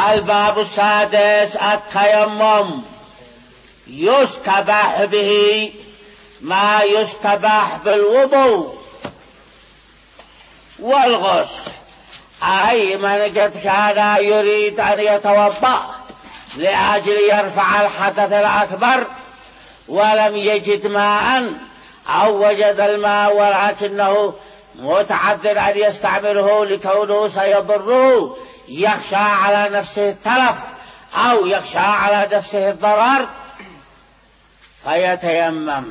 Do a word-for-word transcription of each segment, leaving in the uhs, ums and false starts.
الباب السادس التيمم. يستباح به ما يستباح بالوضوء والغسل، أي من قد كان يريد أن يتوضأ لأجل يرفع الحدث الأكبر ولم يجد ماء أو وجد الماء ولكنه متعذر أن يستعمله لكونه سيضره، يخشى على نفسه التلف أو يخشى على نفسه الضرر، فيتيمم.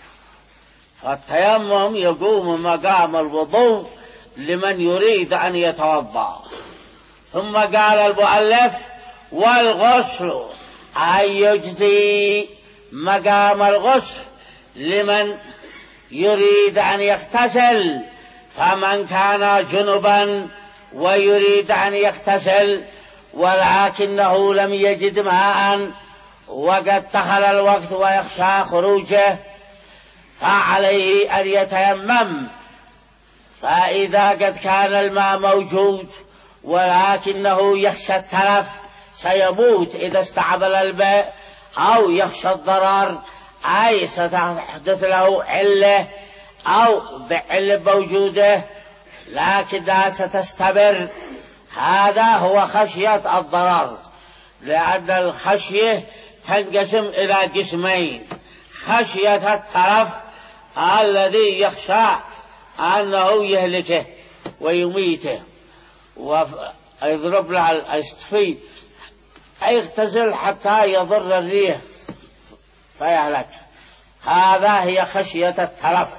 فالتيمم يقوم مقام الوضوء لمن يريد أن يتوضأ. ثم قال المؤلف: والغسل أي يجزي مقام الغسل لمن يريد أن يغتسل. فمن كان جنبا ويريد أن يغتسل ولكنه لم يجد ماء وقد دخل الوقت ويخشى خروجه فعليه أن يتيمم. فإذا قد كان الماء موجود ولكنه يخشى التلف سيموت إذا استعمل الماء أو يخشى الضرر، أي ستحدث له علة أو بعلة موجودة لكنها ستستمر، هذا هو خشية الضرر. لأن الخشية تنقسم إلى قسمين: خشية التلف الذي يخشى أنه يهلكه ويميته ويضرب له الأسطفي، يغتسل حتى يضر الريح فيهلك، هذا هي خشية التلف.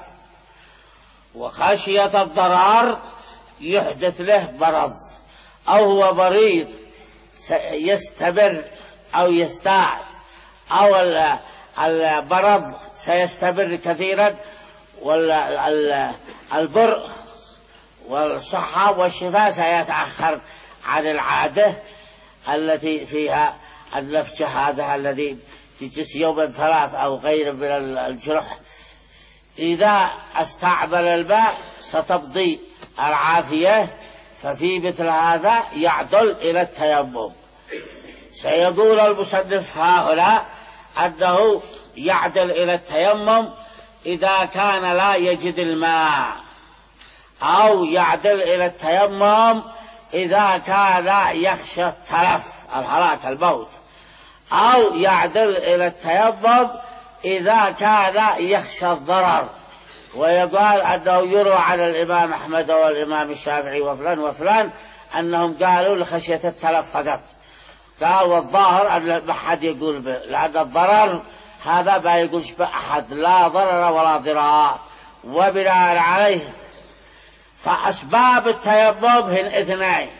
وخشية الضرر يحدث له مرض أو هو مريض يستمر أو يستعد، أو المرض سيستمر كثيرا، والبرء والصحة والشفاء سيتأخر عن العادة التي فيها النفج هذا الذي تجلس يوما ثلاث أو غير من الجرح. إذا استعمل الماء ستمضي العافية، ففي مثل هذا يعدل إلى التيمم. سيقول المصنف هاهنا أنه يعدل إلى التيمم إذا كان لا يجد الماء، أو يعدل إلى التيمم إذا كان يخشى التلف الهلاك الموت، أو يعدل إلى التيمم إذا كان يخشى الضرر. ويقال أنه يروى على الإمام أحمد والإمام الشافعي وفلان وفلان أنهم قالوا لخشية التلف فقط. قال والظاهر أن ما حد يقول به، لأن الضرر هذا ما يقولش بأحد، لا ضرر ولا ضرار. وبناء عليه فأسباب التيمم هن اثنين: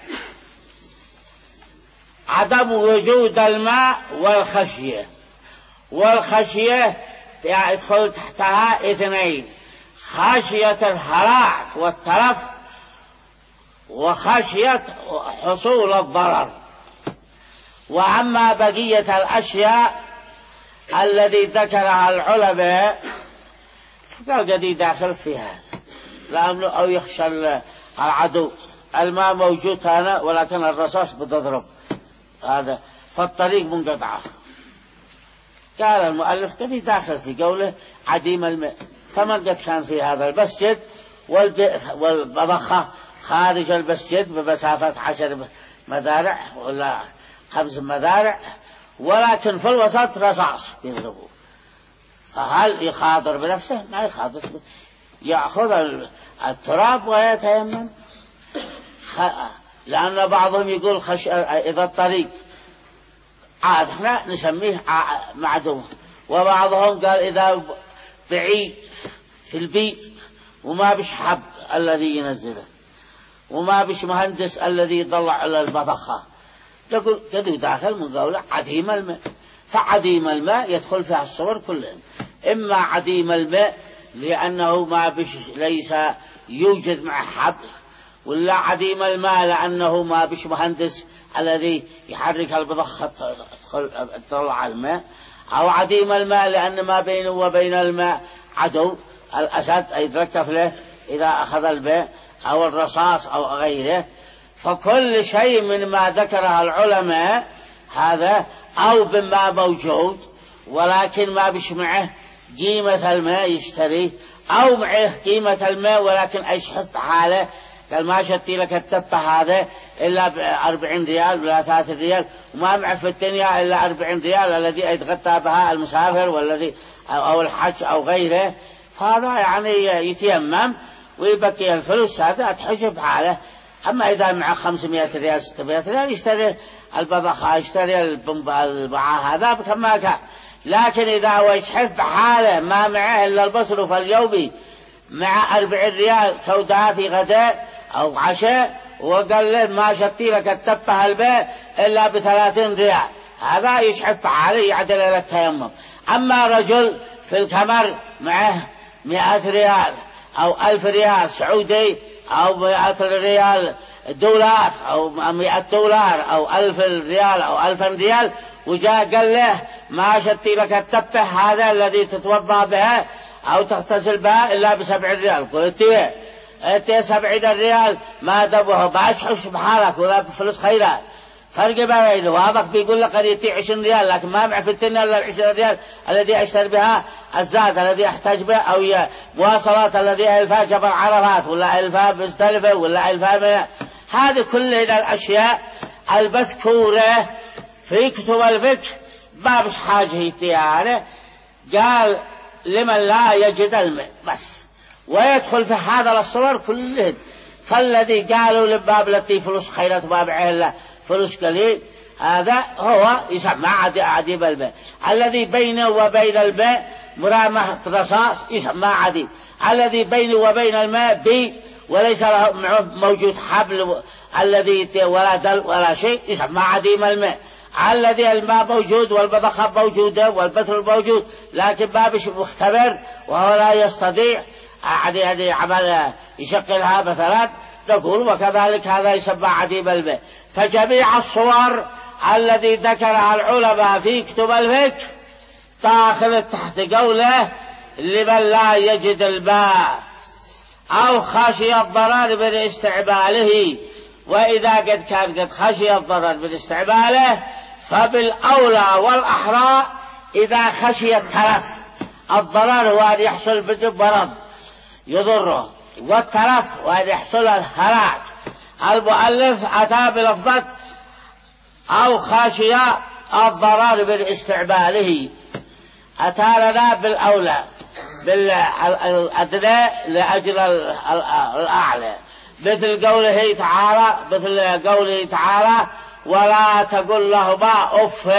عدم وجود الماء والخشية. والخشية يدخل تحتها اثنين: خشية الهلاك والتلف، وخشية حصول الضرر. وأما بقية الأشياء الذي ذكرها العلماء فقد داخل فيها، لأنه أو يخشى العدو، الماء موجود هنا ولكن الرصاص بتضرب هذا فالطريق منقطعة. قال المؤلف كذي داخل في قوله عديم الماء. فمن قد كان في هذا المسجد والمضخة خارج المسجد بمسافة عشر مذارع ولا خمس مذارع، ولكن في الوسط رصاص يضربه، فهل يخاطر بنفسه؟ ما يخاطر، يأخذ التراب ويتيمم. لأن بعضهم يقول خش... إذا الطريق عاد احنا نسميه معدوم، وبعضهم قال إذا بعيد في البيت وما بش حب الذي ينزله وما بش مهندس الذي يطلع على المضخة، يقول كذو داخل من قوله عديم الماء. فعديم الماء يدخل فيها الصور كلهم: إما عديم الماء لأنه ما بش ليس يوجد مع حبل، ولا عديم الماء لأنه ما بش مهندس الذي يحرك المضخة تطلع الماء، أو عديم الماء لأن ما بينه وبين الماء عدو، الأسد يتركف له إذا أخذ الماء، أو الرصاص أو غيره. فكل شيء من ما ذكره العلماء هذا أو بما موجود ولكن ما بيشمعه قيمة الماء يشتري، أو معه قيمة الماء ولكن أيشحف حاله، قال ما شتي لك التبة هذا إلا بأربعين ريال ولا ثلاثة ريال، وما معه في الدنيا إلا أربعين ريال الذي يتغطى بها المسافر والذي أو الحج أو غيره، فهذا يعني يتيمم ويبقي الفلوس هذا تحجب حاله. أما إذا معه خمسمائة ريال ستمائة ريال يشتري البضخة يشتري البعاء هذا كما كان. لكن إذا هو يشحف بحاله ما معه إلا المصروف اليومي مع أربعين ريال سوداء في غداء أو عشاء، وقال له ما شتي لك التبه البيت إلا بثلاثين ريال، هذا يشحف بحاله يعدل إلى التيمم. أما رجل في الكمر معه مئة ريال أو ألف ريال سعودي أو مئة ريال دولار أو مئة دولار أو ألف ريال أو ألف ريال، وجاء قال له ما شتي لك التبه هذا الذي تتوضأ بها أو تغتسل بها إلا بسبع ريال، قلت إيه أنت سبعين ريال ما دبه بأشحش بحالك ولا بفلوس خيرات، فرق بينه. وهذاك بيقول لك قد يتي عشرين ريال لكن ما معه في الدنيا إلا العشرين ريال الذي أشتري بها الزاد الذي أحتاج به، أو مواصلات الذي ألفها جبل عرفات ولا ألفها مزدلفة ولا ألفها. هذه كلها الأشياء المذكورة في كتب الفقه ما بش حاجة يتيانه. قال لمن لا يجد الماء بس، ويدخل في هذا الصور كلهن. فالذي قالوا للباب التي فلوس خيرات باب عهلا فلوس قليل هذا هو يسمى عديب الماء. الذي بينه وبين الماء مرامة رصاص يسمى عديب. الذي بينه وبين الماء بيت وليس له موجود حبل الذي ولا دل ولا شيء يسمى عديم الماء. الذي الماء موجود والبضخة موجودة والبتر موجود لكن ما بش مختبر وهو لا يستطيع يعني عمل يشغلها مثلا نقول وكذلك هذا يسمى عديم الماء. فجميع الصور الذي ذكرها العلماء في كتب الفقه داخل تحت قوله لمن لا يجد الماء أو خشي الضرر من استعماله. وإذا قد كان قد خشي الضرر من استعماله فبالأولى والأحرى إذا خشي التلف. الضرر هو أن يحصل بدون مرض يضره، والتلف وأن يحصل الهلاك. المؤلف أتى بلفظة أو خشي الضرر من استعماله، أتى لنا بالأولى بالأدنى لأجل الأعلى، مثل قوله تعالى مثل قوله تعالى ولا تقل لهما أف،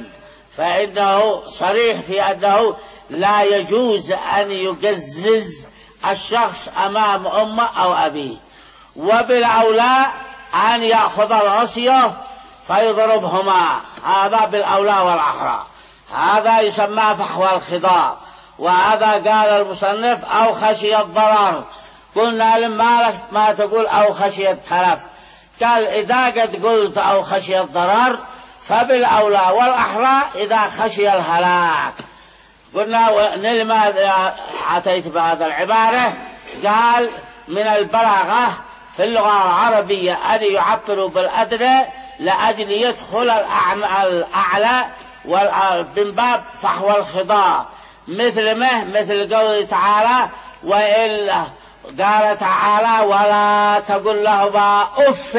فإنه صريح في أنه لا يجوز أن يقزز الشخص أمام أمه أو أبيه. وبالأولى أن يأخذ العصية فيضربهما، هذا بالأولى والأحرى، هذا يسمى فحوى الخضاب. وهذا قال المصنف أو خشي الضرر. قلنا لما لك ما تقول أو خشي التلف، قال إذا قد قلت أو خشي الضرر فبالأولى والأحرى إذا خشي الهلاك. قلنا لماذا أتيت بهذا العبارة؟ قال من البلاغة في اللغة العربية أن يعبروا بالأدنى لأجل يدخل الأعلى من باب فحوى الخضاب، مثل ما مثل قوله تعالى وإلا قال تعالى ولا تقل لهما أف،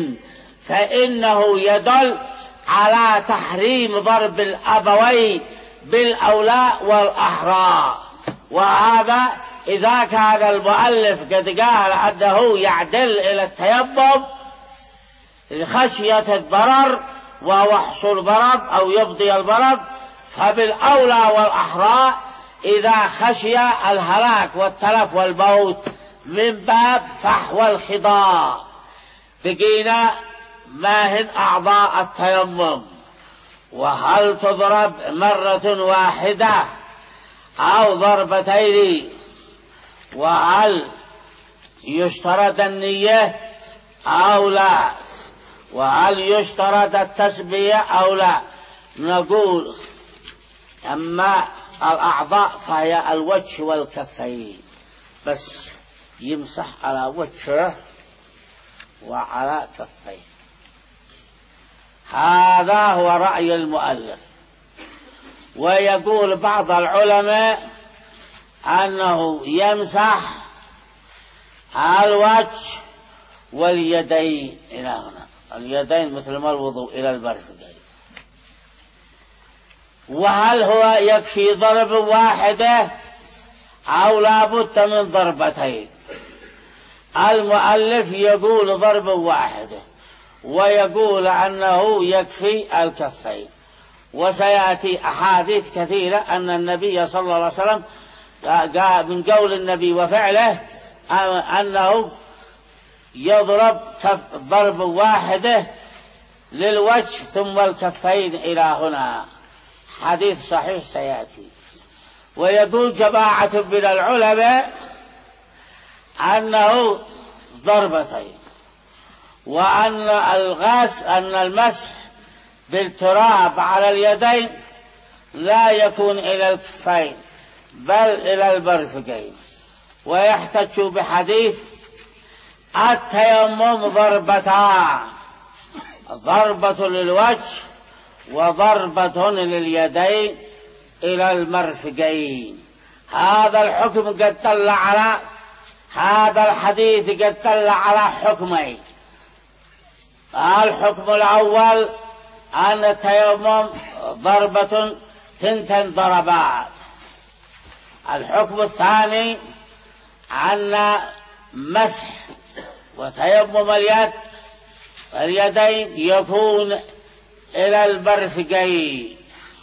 فإنه يدل على تحريم ضرب الأبوين بالأولى والأحرى. وهذا إذا كان المؤلف قد قال أنه يعدل إلى التيمم لخشية الضرر وهو حصول مرض أو يبضي المرض، فبالأولى والأحرى إذا خشي الهلاك والتلف والموت من باب فحوى الخضاب. بقينا ما هن أعضاء التيمم، وهل تضرب مرة واحدة أو ضربتين، وهل يشترط النية أو لا، وهل يشترط التسمية أو لا. نقول أما الأعضاء فهي الوجه والكفين بس، يمسح على وجهه وعلى كفيه. هذا هو رأي المؤلف. ويقول بعض العلماء أنه يمسح الوجه واليدين إلى هنا، اليدين مثل ما الوضوء إلى المرفقين. وهل هو يكفي ضرب واحدة أو لا بد من ضربتين؟ المؤلف يقول ضرب واحدة، ويقول أنه يكفي الكفين. وسيأتي أحاديث كثيرة أن النبي صلى الله عليه وسلم من قول النبي وفعله أنه يضرب ضرب واحدة للوجه ثم الكفين إلى هنا، حديث صحيح سيأتي. ويقول جماعة من العلماء أنه ضربتين، وأن الغسل أن المسح بالتراب على اليدين لا يكون إلى الكفين بل إلى المرفقين. ويحتج بحديث التيمم ضربتان، ضربة للوجه وضربة لليدين إلى المرفقين. هذا الحكم قد دل على هذا الحديث قد دل على حكمين. الحكم الأول أن التيمم ضربة ثنتين ضربات. الحكم الثاني أن مسح وتيمم اليد اليدين يكون إلى المرفقين.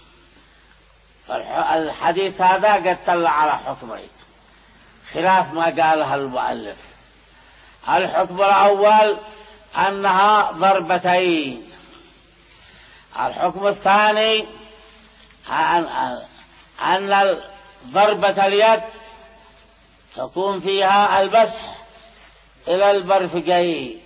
الحديث هذا قد دل على حكمين خلاف ما قالها المؤلف. الحكم الأول أنها ضربتين. الحكم الثاني أن ضربة اليد تكون فيها المسح إلى المرفقين.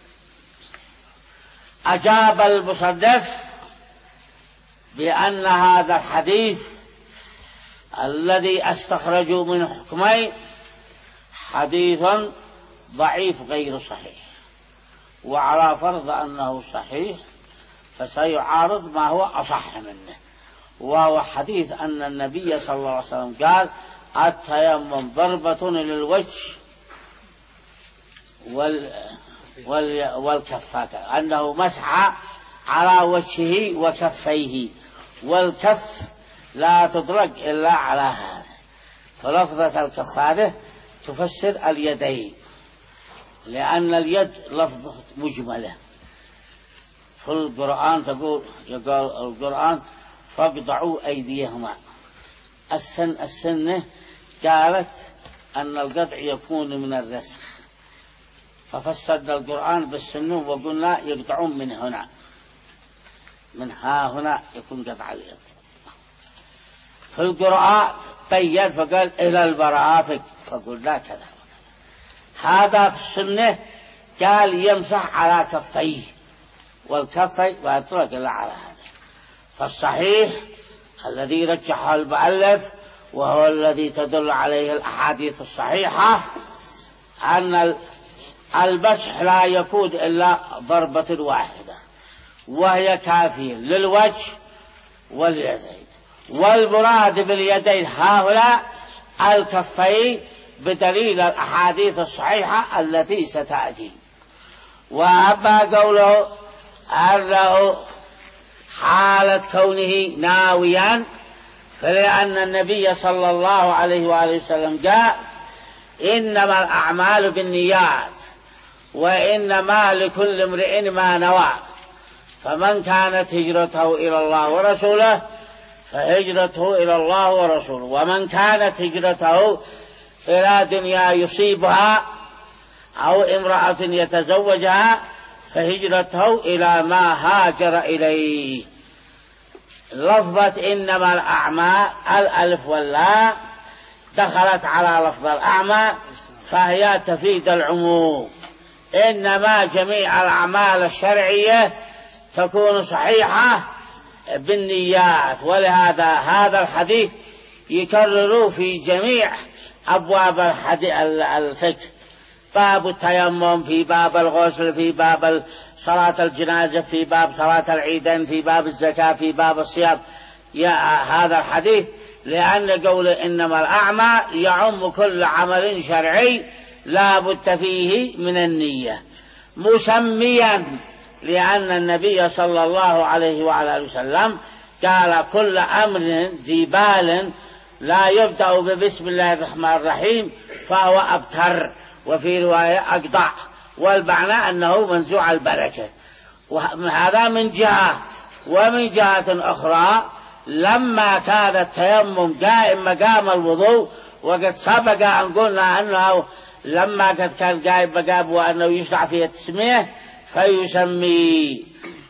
أجاب المصنف بأن هذا الحديث الذي استخرجوا من حكمين حديث ضعيف غير صحيح، وعلى فرض أنه صحيح فسيعارض ما هو أصح منه، وهو حديث أن النبي صلى الله عليه وسلم قال التيمم ضربة للوجه وال وال والكفات، أنه مسح على وجهه وكفيه، والكف لا تطلق إلا على هذا. فلفظة الكفارة تفسر اليدين، لأن اليد لفظة مجملة. في القرآن تقول يقول القرآن فاقطعوا أيديهما. السن السنة قالت أن القطع يكون من الرسخ، ففسرنا القرآن بالسنة وقلنا يقطعون من هنا، من ها هنا يكون قطع اليد. في القرآن بين فقال إلى المرافق، فقلنا كذا وكذا. هذا في السنة قال يمسح على كفيه والكفي ويترك إلا على هذا. فالصحيح الذي رجحه المؤلف وهو الذي تدل عليه الأحاديث الصحيحة أن المسح لا يكون إلا ضربة واحدة، وهي كافية للوجه واليدين. والمراد باليدين هؤلاء الكفين بدليل الأحاديث الصحيحة التي ستأتي. وأما قوله أنه حالة كونه ناويا، فلأن النبي صلى الله عليه وآله وسلم قال إنما الأعمال بالنيات وإنما لكل امرئ ما نوى، فمن كانت هجرته إلى الله ورسوله فهجرته إلى الله ورسوله، ومن كانت هجرته إلى دنيا يصيبها أو امرأة يتزوجها فهجرته إلى ما هاجر إليه. لفظة إنما الأعمال الألف واللام دخلت على لفظ الأعمى، فهي تفيد العموم. إنما جميع الأعمال الشرعية تكون صحيحة بالنيات. ولهذا هذا الحديث يكرر في جميع أبواب الفقه باب التيمم، في باب الغسل، في باب صلاة الجنازة، في باب صلاة العيدين، في باب الزكاة، في باب الصيام. هذا الحديث لأن قول إنما الأعمى يعم كل عمل شرعي لا بد فيه من النية، مسميا لأن النبي صلى الله عليه وعلى آله وسلم قال كل أمر ذي بال لا يبدأ ببسم الله الرحمن الرحيم فهو أبتر، وفي رواية أقطع، والمعنى أنه منزوع البركة. وهذا من جهة. ومن جهة أخرى لما كان التيمم قائم مقام الوضوء، وقد سبق أن قلنا أنه لما قد كان قائم مقام وأنه يشرع فيه التسمية فيسمي.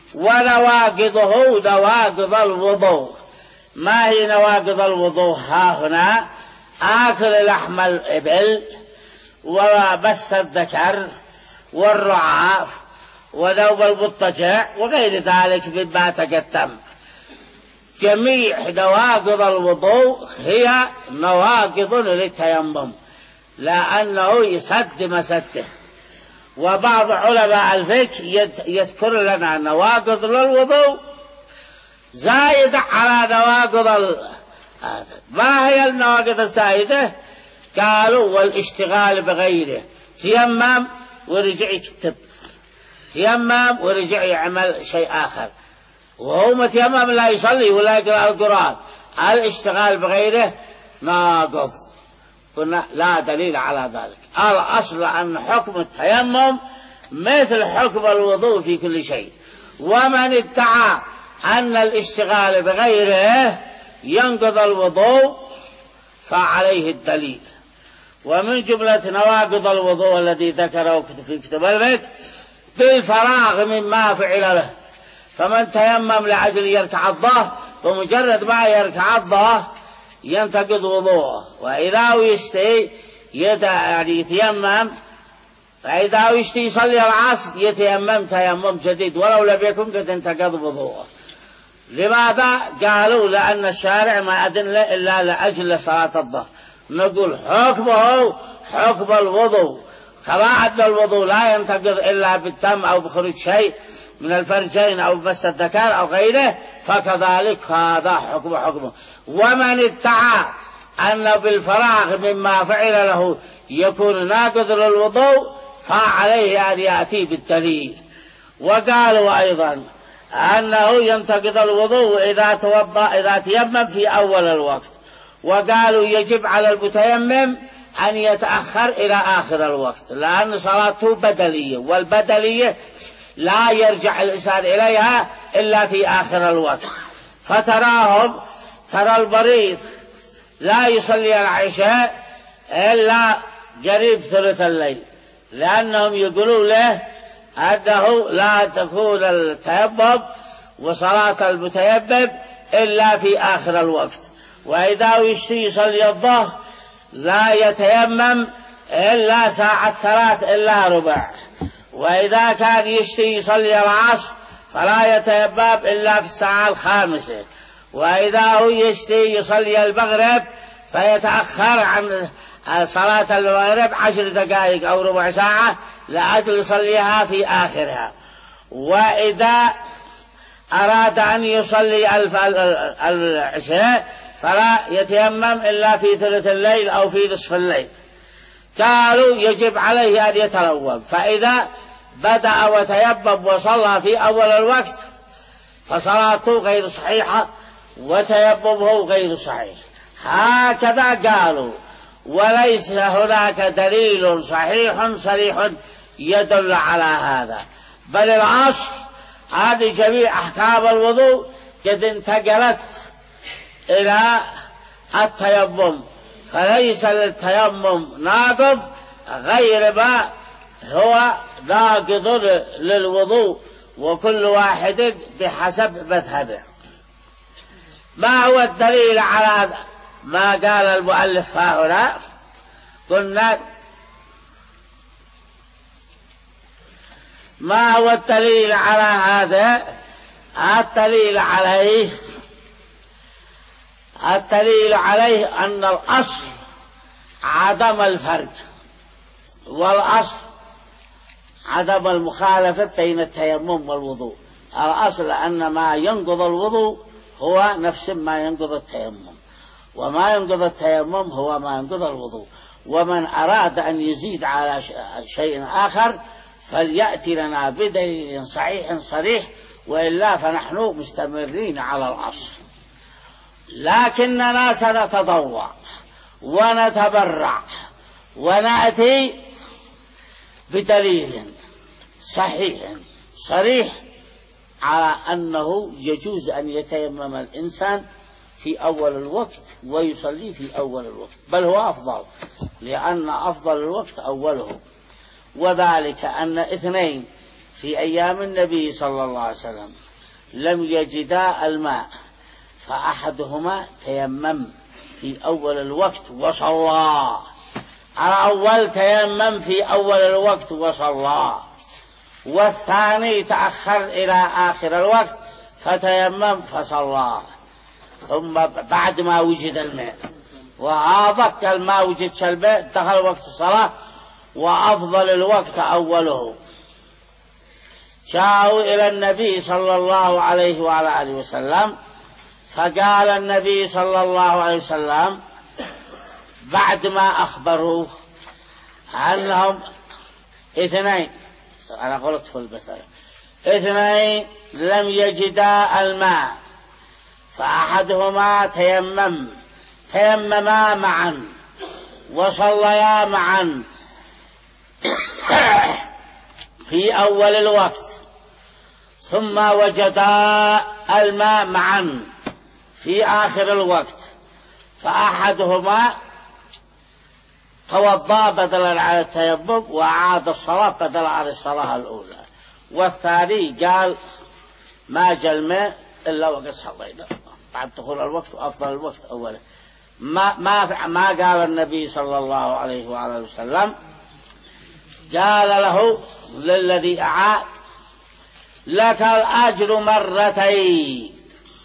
ونواقضه نواقض الوضوء. ما هي نواقض الوضوء؟ ها هنا آكل لحم الإبل وبس الذكر والرعاف ونوم المضطجع وغير ذلك مما تقدم. جميع نواقض الوضوء هي نواقض للتيمم لأنه يسد مسده. وبعض علماء الفقه يذكر لنا نواقض للوضوء زائدة على نواقض ال... ما هي النواقض الزائدة؟ قالوا والاشتغال بغيره، تيمم ورجع يكتب، تيمم ورجع يعمل شيء آخر، وهو متيمم لا يصلي ولا يقرأ القرآن. الاشتغال بغيره ناقض. قلنا لا دليل على ذلك. الأصل أن حكم التيمم مثل حكم الوضوء في كل شيء. ومن ادعى أن الاشتغال بغيره ينقض الوضوء فعليه الدليل. ومن جملة نواقض الوضوء الذي ذكره في كتاب الفقه بالفراغ مما فعل له. فمن تيمم لأجل يركع الظهر ومجرد ما يركع الظهر ينتقض وضوءه. وإذا يشتي يعني يتيمم، فإذا يشتي يصلي العصر يتيمم تيمم جديد ولو لم يكن قد انتقض وضوءه. لماذا؟ قالوا لأن الشارع ما أذن إلا لأجل صلاة الظهر. نقول حكمه حكم الوضوء، كما أن الوضوء لا ينتقض إلا بالدم أو بخروج شيء من الفرجين أو بس الذكر أو غيره، فكذلك هذا حكم حكمه. ومن ادعى أن بالفراغ مما فعل له يكون ناقض للوضوء فعليه أن يأتي بالدليل. وقالوا أيضا أنه ينتقض الوضوء إذا توضأ إذا تيمم في أول الوقت. وقالوا يجب على المتيمم أن يتأخر إلى آخر الوقت لأن صلاته بدلية، والبدلية لا يرجع الإنسان إليها إلا في آخر الوقت. فتراهم ترى المريض لا يصلي العشاء إلا قريب ثلث الليل، لأنهم يقولون له أنه لا تكون التيمم وصلاة المتيمم إلا في آخر الوقت. وإذا يشتي يصلي الظهر لا يتيمم إلا ساعة ثلاث إلا ربع. وإذا كان يشتي يصلي العصر فلا يتيمم إلا في الساعة الخامسة. وإذا هو يشتي يصلي المغرب فيتأخر عن صلاة المغرب عشر دقائق أو ربع ساعة لأجل يصليها في آخرها. وإذا أراد أن يصلي العشاء فلا يتيمم إلا في ثلث الليل أو في نصف الليل. قالوا يجب عليه أن يتروم، فإذا بدأ وتيمم وصلى في أول الوقت فصلاته غير صحيحة وتيممه غير صحيح. هكذا قالوا. وليس هناك دليل صحيح صريح يدل على هذا، بل الأصل هذه جميع أحكام الوضوء قد انتقلت إلى التيمم، فليس للتيمم ناقض غير ما هو ناقض للوضوء، وكل واحد بحسب مذهبه. ما هو الدليل على ما قال المؤلف هنا؟ قلنا ما هو الدليل على هذا؟ الدليل عليه الدليل عليه أن الأصل عدم الفرج، والأصل عدم المخالفة بين التيمم والوضوء. الأصل أن ما ينقض الوضوء هو نفس ما ينقض التيمم، وما ينقض التيمم هو ما ينقض الوضوء. ومن أراد أن يزيد على شيء آخر فليأتي لنا بدليل صحيح صريح، وإلا فنحن مستمرين على الأصل. لكننا سنتضوع ونتبرع ونأتي بدليل صحيح صريح على أنه يجوز أن يتيمم الإنسان في أول الوقت ويصلي في أول الوقت، بل هو أفضل، لأن أفضل الوقت أوله. وذلك أن اثنين في أيام النبي صلى الله عليه وسلم لم يجدا الماء، فأحدهما تيمم في أول الوقت وصلى، على أول تيمم في أول الوقت وصلى، والثاني تأخر إلى آخر الوقت فتيمم فصلى، ثم بعد ما وجد الماء. وهذا كالما وجد الماء دخل وقت الصلاة، وأفضل الوقت أوله. جاءوا إلى النبي صلى الله عليه وعلى آله وسلم، فقال النبي صلى الله عليه وسلم بعد ما أخبروه أنهم اثنين، أنا قلت في البسرة، اثنين لم يجدا الماء، فأحدهما تيمم تيمما معا وصليا معا في أول الوقت، ثم وجدا الماء معا في آخر الوقت، فأحدهما توضأ بدلا عن التيمم وأعاد الصلاة بدلا عن الصلاة الأولى، والثاني قال ما جاء الماء إلا وقد صلينا بعد دخول الوقت وأفضل الوقت أولا. ما, ما, ما قال النبي صلى الله عليه وآله وسلم، قال له للذي أعاد لك الأجر مرتين،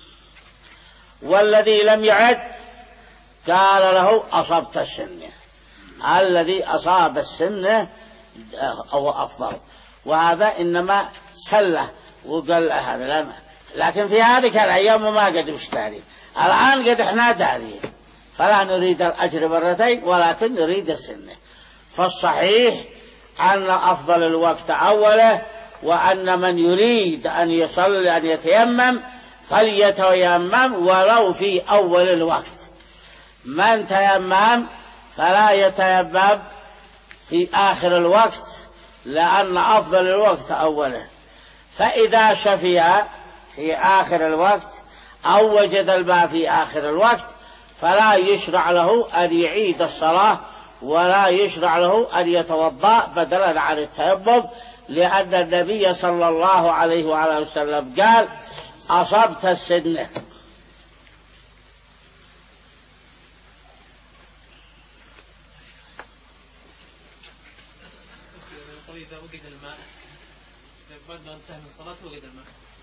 والذي لم يعد قال له أصبت السنة. الذي أصاب السنة هو أفضل، وهذا إنما سله وقال هذا، لكن في هذه الأيام ما قد اشتري، الآن قد احنا دارين، فلا نريد الأجر مرتين ولكن نريد السنة. فالصحيح أن أفضل الوقت أوله، وأن من يريد أن يصلي أن يتيمم فليتيمم ولو في أول الوقت. من تيمم فلا يتيمم في آخر الوقت، لأن أفضل الوقت أوله. فإذا شفي في آخر الوقت أو وجد الماء في آخر الوقت فلا يشرع له أن يعيد الصلاة، ولا يشرع له أن يتوضأ بدلا عن التيمم، لأن النبي صلى الله عليه وآله وسلم قال أصبت السنة. إذا وجد الماء بعد ما انتهى من صلاته وجد الماء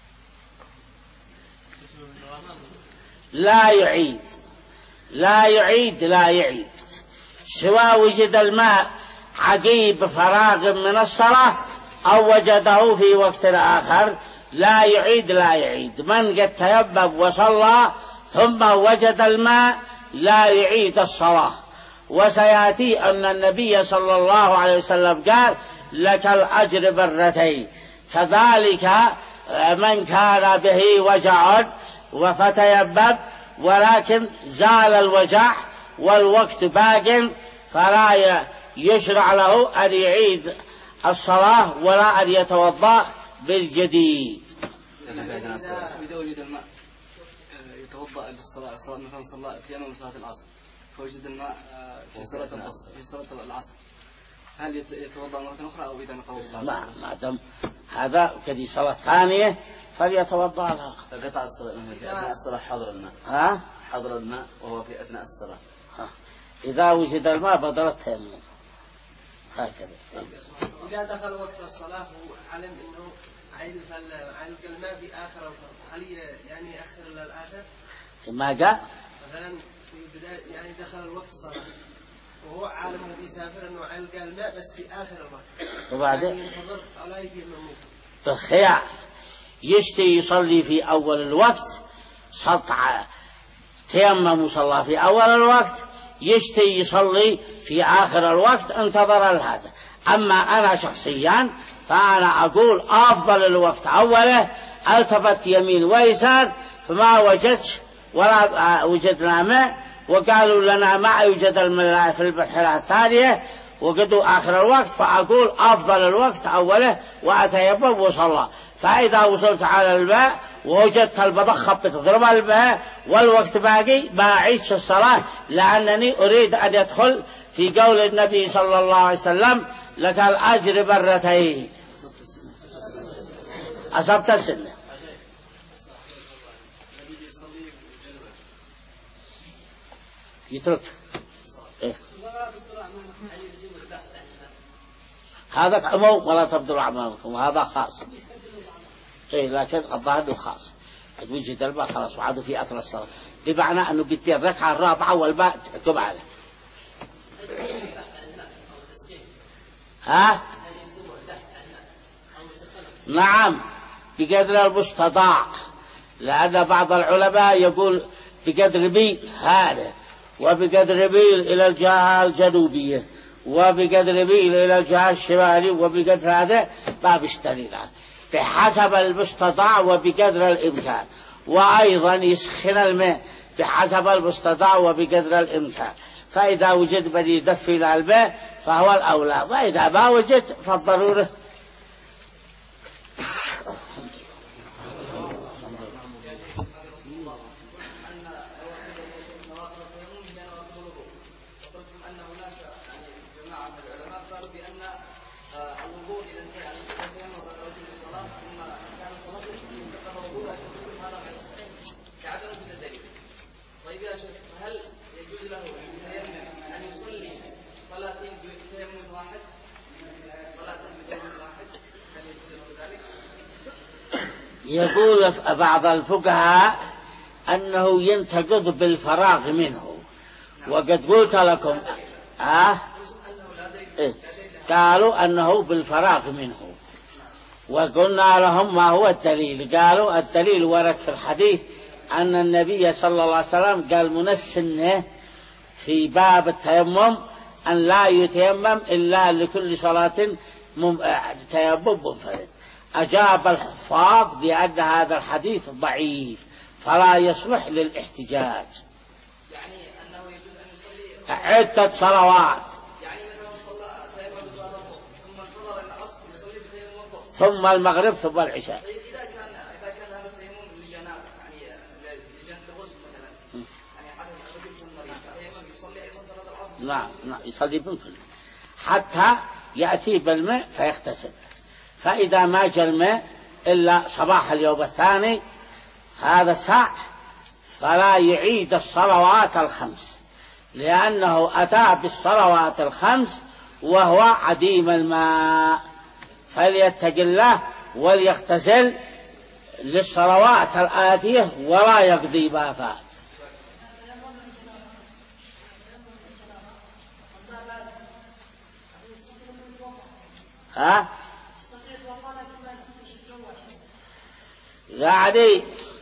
لا يعيد لا يعيد لا يعيد سواء وجد الماء عقيب فراغ من الصلاة أو وجده في وقت آخر، لا يعيد لا يعيد. من قد تيمم وصلى ثم وجد الماء لا يعيد الصلاة. وسيأتي أن النبي صلى الله عليه وسلم قال لك الأجر مرتين. كذلك من كان به وجع وفتيمم ولكن زال الوجع والوقت باق، فلا يشرع له أن يعيد الصلاة ولا أن يتوضأ بالجديد. إذا وجد الماء يتوضأ للصلاة، صلاة مثلا صلاة تيمم صلاة العصر فوجد الماء في صلاة العصر في صلاة العصر، هل يتوضأ مرة أخرى أو إذا نقضى؟ لا، ما دام هذا كذي صلاة ثانية فليتوضأ لها. قطع الصلاة في أثناء الصلاة حضر الماء. ها؟ حضر الماء وهو في أثناء الصلاة. ها. إذا وجد الماء بدل التيمم هكذا. إذا دخل وقت الصلاة وعلم إنه عيل عيل الماء في آخر الوقت، هل يعني أخر للآخر؟ ما جاء؟ مثلا في بداية يعني دخل الوقت الصلاة وهو عالم انه بيسافر انه يلقى الماء بس في اخر الوقت وبعدين ينتظر ولا يتيمم. بالخيار يشتي يصلي في أول الوقت سطع تيمم وصلى في أول الوقت، يشتي يصلي في آخر الوقت انتظر هذا. أما أنا شخصيا فأنا أقول أفضل الوقت أوله، التفت يمين ويسار فما وجدت ولا وجدنا ماء وقالوا لنا ما يوجد الماء في البحيرة الثانية وقدوا آخر الوقت، فأقول أفضل الوقت أوله وأتيمم وصلى. فإذا وصلت على الماء ووجدت البضخة بتضرب الماء والوقت باقي ما أعيدش الصلاة، لأنني أريد أن يدخل في قول النبي صلى الله عليه وسلم لك الأجر مرتين. أصبت السنة يترك إيه؟ هذا كمو ولا تبدل أعمالكم وهذا خاص إيه، لكن الظاهر خاص وجد الماء خلاص وعادوا في أثر الصلاة، بمعنى أنه بيتين الركعة الرابعة والماء تبع له. ها نعم بقدر المستطاع، لأن بعض العلماء يقول بقدر ميل هذا وبقدر ميل إلى الجهة الجنوبية وبقدر ميل إلى الجهة الشمالية وبقدر هذا ما بيشتري بحسب المستطاع وبقدر الإمكان، وأيضا يسخن الماء بحسب المستطاع وبقدر الإمكان. فإذا وجد من يدفي الماء فهو الأولى، وإذا ما وجد فالضرورة. يقول بعض الفقهاء أنه ينتقض بالفراغ منه، وقد قلت لكم آه إيه؟ قالوا أنه بالفراغ منه، وقلنا لهم ما هو الدليل؟ قالوا الدليل ورد في الحديث أن النبي صلى الله عليه وسلم قال من السنة في باب التيمم أن لا يتيمم إلا لكل صلاة تيمم منفرد. أجاب الحفاظ بأن هذا الحديث ضعيف فلا يصلح للاحتجاج. يعني أنه يجوز أن يصلي عدة صلوات، يعني مثلا صلى تيمم بصلاة الظهر ثم انتظر العصر يصلي بتيمم الظهر ثم المغرب ثم العشاء. طيب إذا كان إذا كان هذا التيمم لجنابة يعني لجنب الغسل مثلا يعني حدث رجل مريض فالتيمم يصلي أيضا صلاة العصر؟ نعم نعم يصلي بمثل حتى يأتي بالماء فيغتسل. فإذا ما جاء الماء إلا صباح اليوم الثاني هذا ساعة فلا يعيد الصلوات الخمس، لأنه أتى بالصلوات الخمس وهو عديم الماء، فليتق الله وليغتسل للصلوات الآتية ولا يقضي ما فات. ها يعني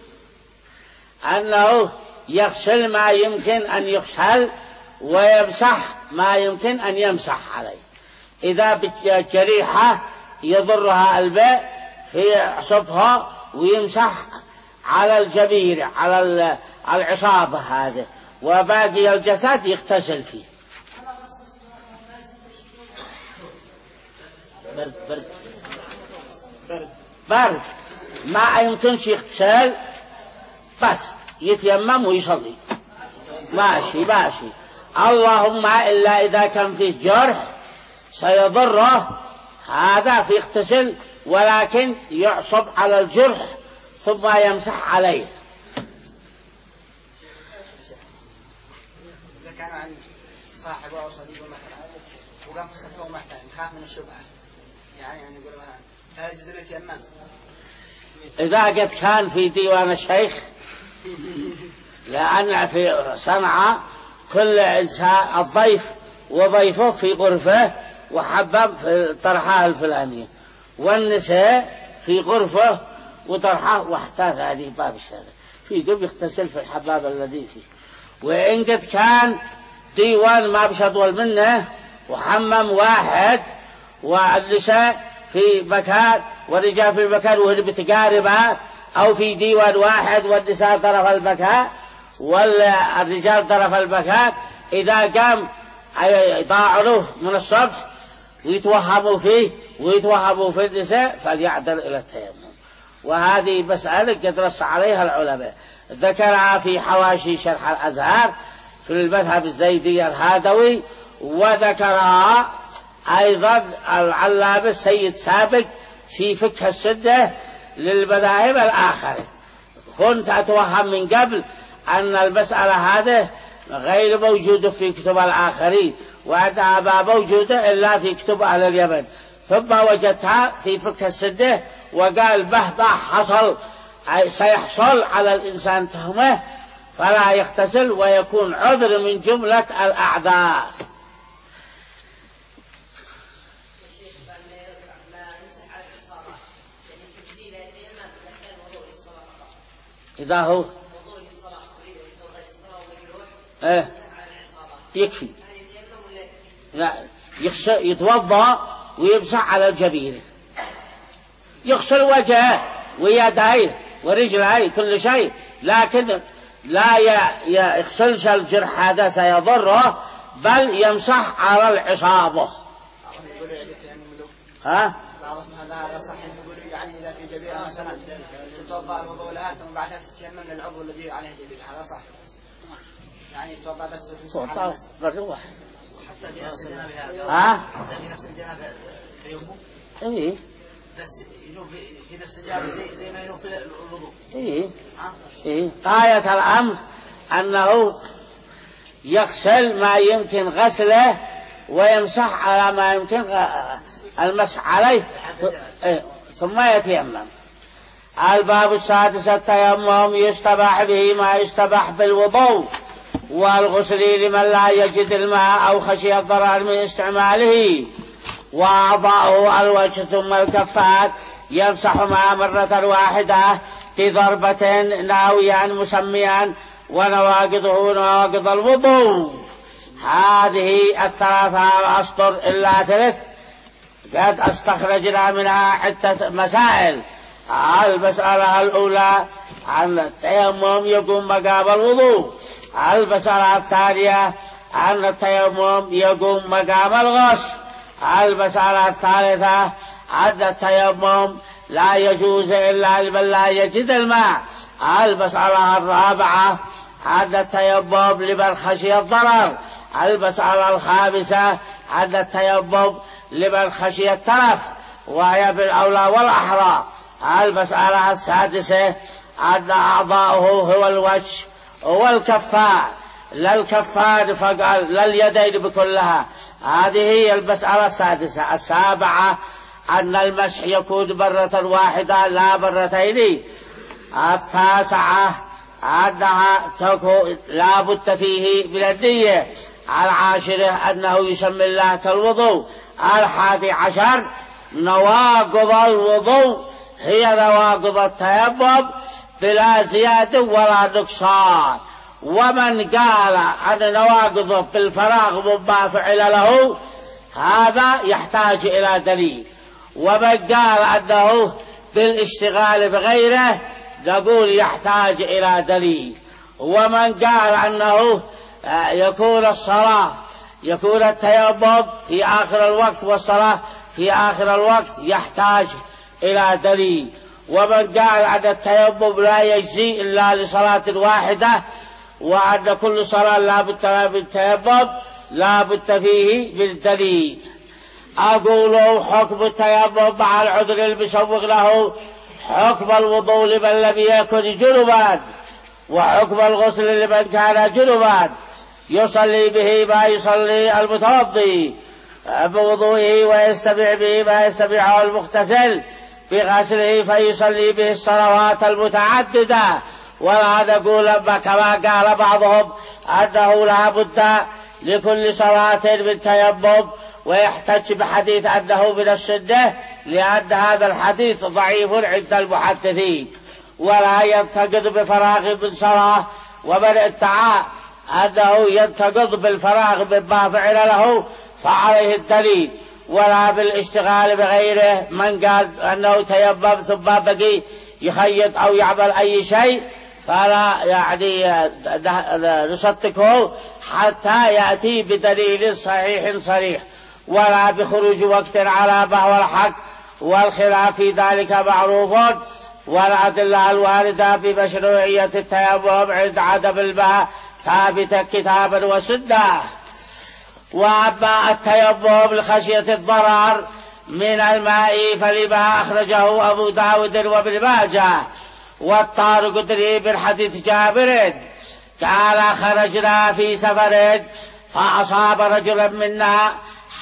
أنه يغسل ما يمكن أن يغسل ويمسح ما يمكن أن يمسح عليه. إذا بالجريحة يضرها الماء فيعصبها ويمسح على الجبيرة على العصابة هذه، وباقي الجسد يغتسل فيه. برد برد برد ما يمكنش يغتسل بس يتيمم ويصلي ماشي ماشي. اللهم إلا إذا كان فيه جرح سيضره هذا فيغتسل، ولكن يعصب على الجرح ثم يمسح عليه. إذا كان عن صاحبه أو صديقه مثلا وقام في الصفة ومحتاج خاف من الشبهة يعني يعني يقول مثلا هل يجوز له يتيمم؟ إذا قد كان في ديوان الشيخ، لأن في صنعاء كل إنسان الضيف وضيفه في غرفة وحبب في طرحها الفلانية، والنساء في غرفة وطرحها واحتاج هذه باب الشهادة في دب يغتسل في الحباب الذي فيه. وإن قد كان ديوان ما بشطول منه وحمم واحد والنساء في مكان والرجال في المكان وهن بتقاربات، أو في ديوان واحد والنساء طرف المكان والرجال طرف المكان، إذا قام يطاعنوه من الصبح ويتوهموا فيه ويتوهموا في النساء فليعدل إلى التيمم. وهذه مسألة قد رص عليها العلماء، ذكرها في حواشي شرح الأزهار في المذهب الزيدي الهادوي، وذكرها أيضا العلامة السيد سابق في فقه السنة للمذاهب الآخرة. كنت أتوهم من قبل أن المسألة هذه غير موجودة في كتب الآخرين، وأنها ما موجودة إلا في كتب أهل اليمن، ثم وجدتها في فقه السنة وقال مهما حصل سيحصل على الإنسان تهمه فلا يغتسل ويكون عذر من جملة الأعذار. إذا هو إيه يكفي، لا يتوضأ ويمسح على الجبيرة، يغسل وجهه ويديه ورجليه كل شيء، لكن لا يغسلش الجرح هذا سيضره، بل يمسح على العصابة. ها؟ هذا صح يقولوا يعني إذا في جبيرة مثلا تتوضأ الوضوء لها ثم بعدها تتيمم للعضو الذي عليه جبيرة، هذا صح يعني تتوضأ بس وتمسح على الناس. حتى في نفس الجنابة ها؟ حتى في نفس الجنابة تيمم. إيه. بس ينوب في نفس الجنابة زي زي ما ينوب في الوضوء. إيه. إيه. غاية الأمر أنه يغسل ما يمكن غسله ويمسح على ما يمكن المسح عليه ثم يتيمم. الباب السادس التيمم يستباح به ما يستباح بالوضوء والغسل لمن لا يجد الماء أو خشي الضرر من استعماله. وأعضاؤه الوجه ثم الكفات يمسحهما مرة واحدة بضربة ناويا مسميا ونواقضه نواقض الوضوء. هذه الثلاثة الأسطر إلا ثلاث قد استخرجنا منها عدة مسائل. المسألة الأولى عن التيمم يقوم مقام الوضوء. المسألة الثانية أن التيمم يقوم مقام الغسل. المسألة الثالثة أن التيمم لا يجوز إلا لمن لا يجد الماء. المسألة الرابعة أن التيمم لمن خشي الضرر. المسألة الخامسة أن التيمم لمن خشي التلف وهي بالأولى والأحرى. المسألة السادسة أن أعضاؤه هو الوجه والكفان، لا الكفان فقط لا اليدين بكلها. هذه هي المسألة السادسة. السابعة أن المسح يكون مرة واحدة لا مرتين. التاسعة أنها تكون لا بد فيه من النية. العاشرة أنه يسمي الله كالوضوء. الحادي عشر نواقض الوضوء هي نواقض التيمم بلا زيادة ولا نقصان. ومن قال أن نواقضه بالفراغ مما فعل له هذا يحتاج إلى دليل، ومن قال أنه بالاشتغال بغيره نقول يحتاج إلى دليل، ومن قال أنه يكون الصلاة يكون التيمم في آخر الوقت والصلاة في آخر الوقت يحتاج إلى دليل، ومن قال أن التيمم لا يجزي إلا لصلاة واحدة وأن كل صلاة لا بد من تيمم لا بد فيه من دليل. أقول حكم التيمم مع العذر المسوغ له حكم الوضوء لمن لم يكن جنبا، وحكم الغسل لمن كان جنبا يصلي به ما يصلي المتوضي بوضوئه ويستبع به ما يستبعه المغتسل بغسله فيصلي به الصلوات المتعددة. ولا نقول كما قال بعضهم أنه لا بد لكل صلاة بالتيمم، ويحتج بحديث أنه من السنة لأن هذا الحديث ضعيف عند المحدثين، ولا ينتقض بفراغ من صلاة. ومن ادعى أنه ينتقض بالفراغ مما فعل له فعليه الدليل، ولا بالاشتغال بغيره. من قال أنه تيمم ثم بقي يخيط أو يعمل أي شيء فلا يعني نصدقه حتى يأتي بدليل صحيح صريح، ولا بخروج وقت على ما هو الحق، والخلاف في ذلك معروف. والأدلة الواردة بمشروعية التيمم عند عدم الماء ثابتة كتابا وسنة. وأما التيمم لخشية الضرر من الماء فلما أخرجه أبو داود وابن ماجه والدارقطني من حديث جابر قال خرجنا في سفر فأصاب رجلا منا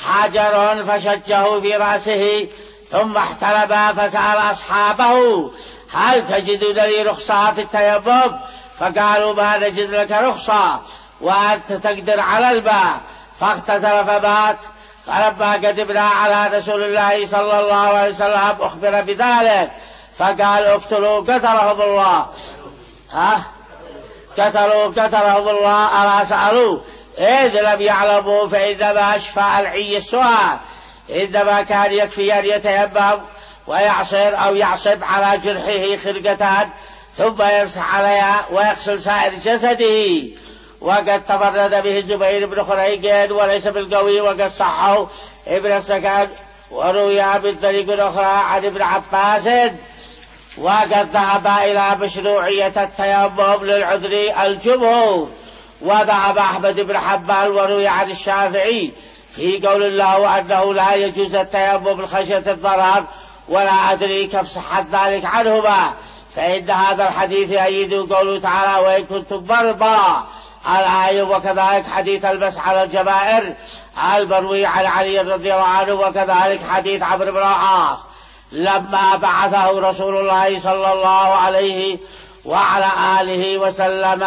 حجر فشجه في رأسه ثم احتلب فسأل أصحابه هل تجدون لي رخصة في التيمم؟ فقالوا ما نجد لك رخصة وأنت تقدر على الماء. فاغتسل فمات. فلما قدمنا على رسول الله صلى الله عليه وسلم أخبر بذلك فقال اقتلوا قتلهم الله. ها قتلوا قتلهم الله. ألا سألوا إذ لم يعلموا فإنما أشفى العي السؤال، إنما كان يكفي أن يتيمم ويعصر أو يعصب على جرحه خرقة ثم يمسح عليها ويغسل سائر جسده. وقد تفرد به الزبير بن خريج وليس بالقوي، وقد صحه ابن السكن وروي بالطريق الأخرى عن ابن عباس. وقد ذهب إلى مشروعية التيمم للعذر الجمهور، وذهب أحمد بن حنبل وروي عن الشافعي في قول الله أنه لا يجوز التيمم لخشية الضرر، ولا أدري كيف صحة ذلك عنهما، فإن هذا الحديث يؤيد قوله تعالى وإن كنتم مرضى الآية، وكذلك حديث المسح على الجبائر المروي عن علي رضي الله عنه، وكذلك حديث عمرو بن العاص لما بعثه رسول الله صلى الله عليه وعلى آله وسلم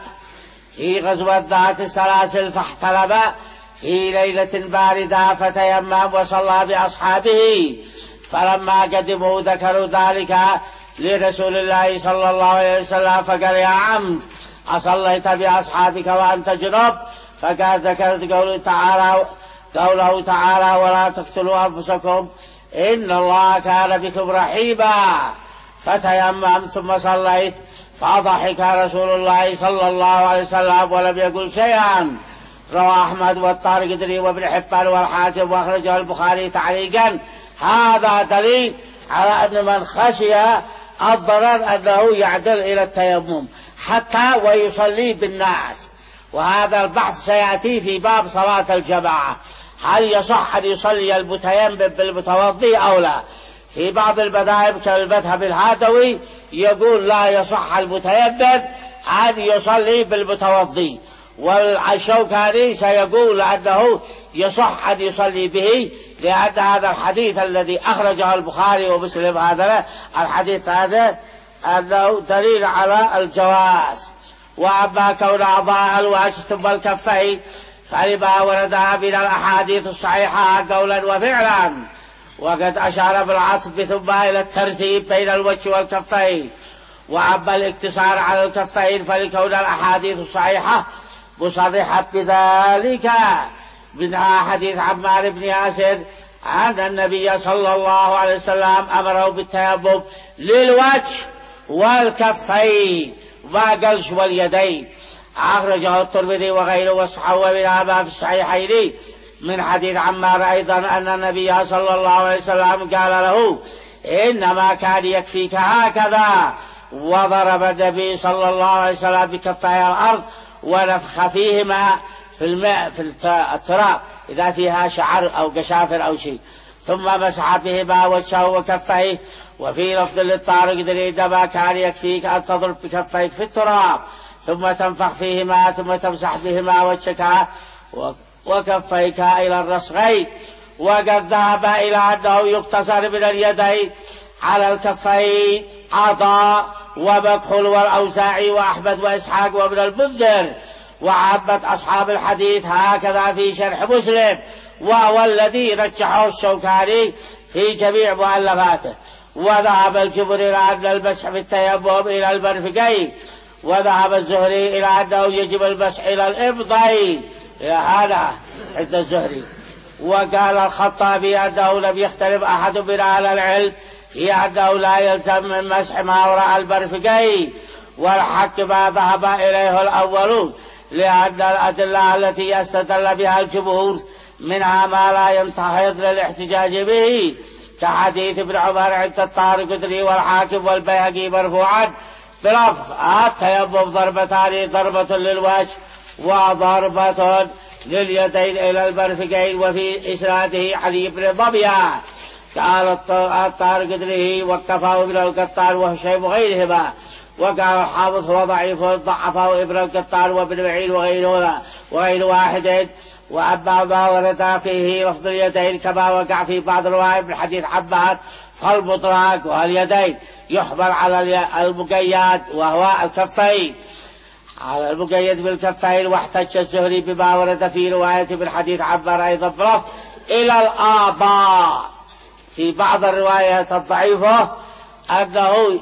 في غزوة ذات السلاسل فاحتلب في ليلة باردة فتيمم وصلى بأصحابه. فلما قدموا ذكروا ذلك لرسول الله صلى الله عليه وسلم فقال يا عم أصليت بأصحابك وأنت جنب؟ فقال ذكرت قوله تعالى قوله تعالى ولا تقتلوا أنفسكم إن الله كان بكم رحيما. فتيمم ثم صليت. فضحك رسول الله صلى الله عليه وسلم ولم يقل شيئا. رواه أحمد والدارقطني وابن حبان والحاكم واخرجه البخاري تعليقا. هذا دليل على أن من خشي الضرر أنه يعدل إلى التيمم حتى ويصلي بالناس. وهذا البحث سيأتي في باب صلاة الجماعة، هل يصح أن يصلي المتيمم بالمتوضي أو لا؟ في بعض المذاهب كالمذهب الهادوي يقول لا يصح المتيمم أن يصلي بالمتوضي، والشوكاني سيقول أنه يصح أن يصلي به، لأن هذا الحديث الذي أخرجه البخاري ومسلم هذا الحديث هذا أنه دليل على الجواز. وأما كون أعضاء الوجه ثم الكفين فلما وردها من الأحاديث الصحيحة قولا وفعلا، وقد أشار بالعطف ثم إلى الترتيب بين الوجه والكفين. وأما الاقتصار على الكفين فلكون الأحاديث الصحيحة مصرحة بذلك، منها حديث عمار بن ياسر أن النبي صلى الله عليه وسلم أمره بالتيمم للوجه والكفين ما قالش واليدين. أخرجه الترمذي وغيره وصححه منها في الصحيحين من حديث عمار أيضا أن النبي صلى الله عليه وسلم قال له إنما كان يكفيك هكذا، وضرب النبي صلى الله عليه وسلم بكفيه الأرض ونفخ فيهما في الماء في التراب إذا فيها شعر أو قشافر أو شيء، ثم مسح بهما وجهه وكفيه. وفي لفظ للطارقطني إنما كان يكفيك أن تضرب بكفيك في التراب ثم تنفخ فيهما ثم تمسح بهما وجهك وكفيك إلى الرسغين. وقد ذهب إلى أنه يقتصر من اليدين على الكفين عطاء ومكحول والأوزاعي وأحمد وإسحاق وابن المنذر. وعبت أصحاب الحديث هكذا في شرح مسلم، وهو الذي رجحه الشوكاني في جميع مؤلفاته. وذهب الجمهور إلى أن المسح بالتيمم إلى المرفقين، وذهب الزهري إلى أنه يجب المسح إلى الإبطين، إلى هذا عند الزهري. وقال الخطابي أنه لم يختلف أحد من أهل العلم في أنه لا يلزم من مسح ما وراء المرفقين، والحق ما ذهب إليه الأولون، لأن الأدلة التي يستدل بها الجمهور منها ما لا ينتهض للاحتجاج به، كحديث ابن عمر عند الطارقطني والحاكم والبيهقي مرفوعا بلفظ التيمم ضربتان، ضربة للوجه وضربة لليدين إلى المرفقين. وفي إسناده علي بن ضبيعة قال الطارقطني وكفاه ابن القطان وهشيم وغيرهما، وقال الحافظ هو ضعيف ضعفه ابن القطان وابن معين وغيره وغير واحد. وأما ما ورد فيه لفظ اليدين كما وقع في بعض رواية من حديث عباد فالمطلق واليدين يحمل على المقيد وهو الكفين، على المقيد بالكفين. واحتج الزهري بما ورد في رواية من حديث عباد أيضا بلفظ إلى الآباء في بعض الروايات الضعيفة أنه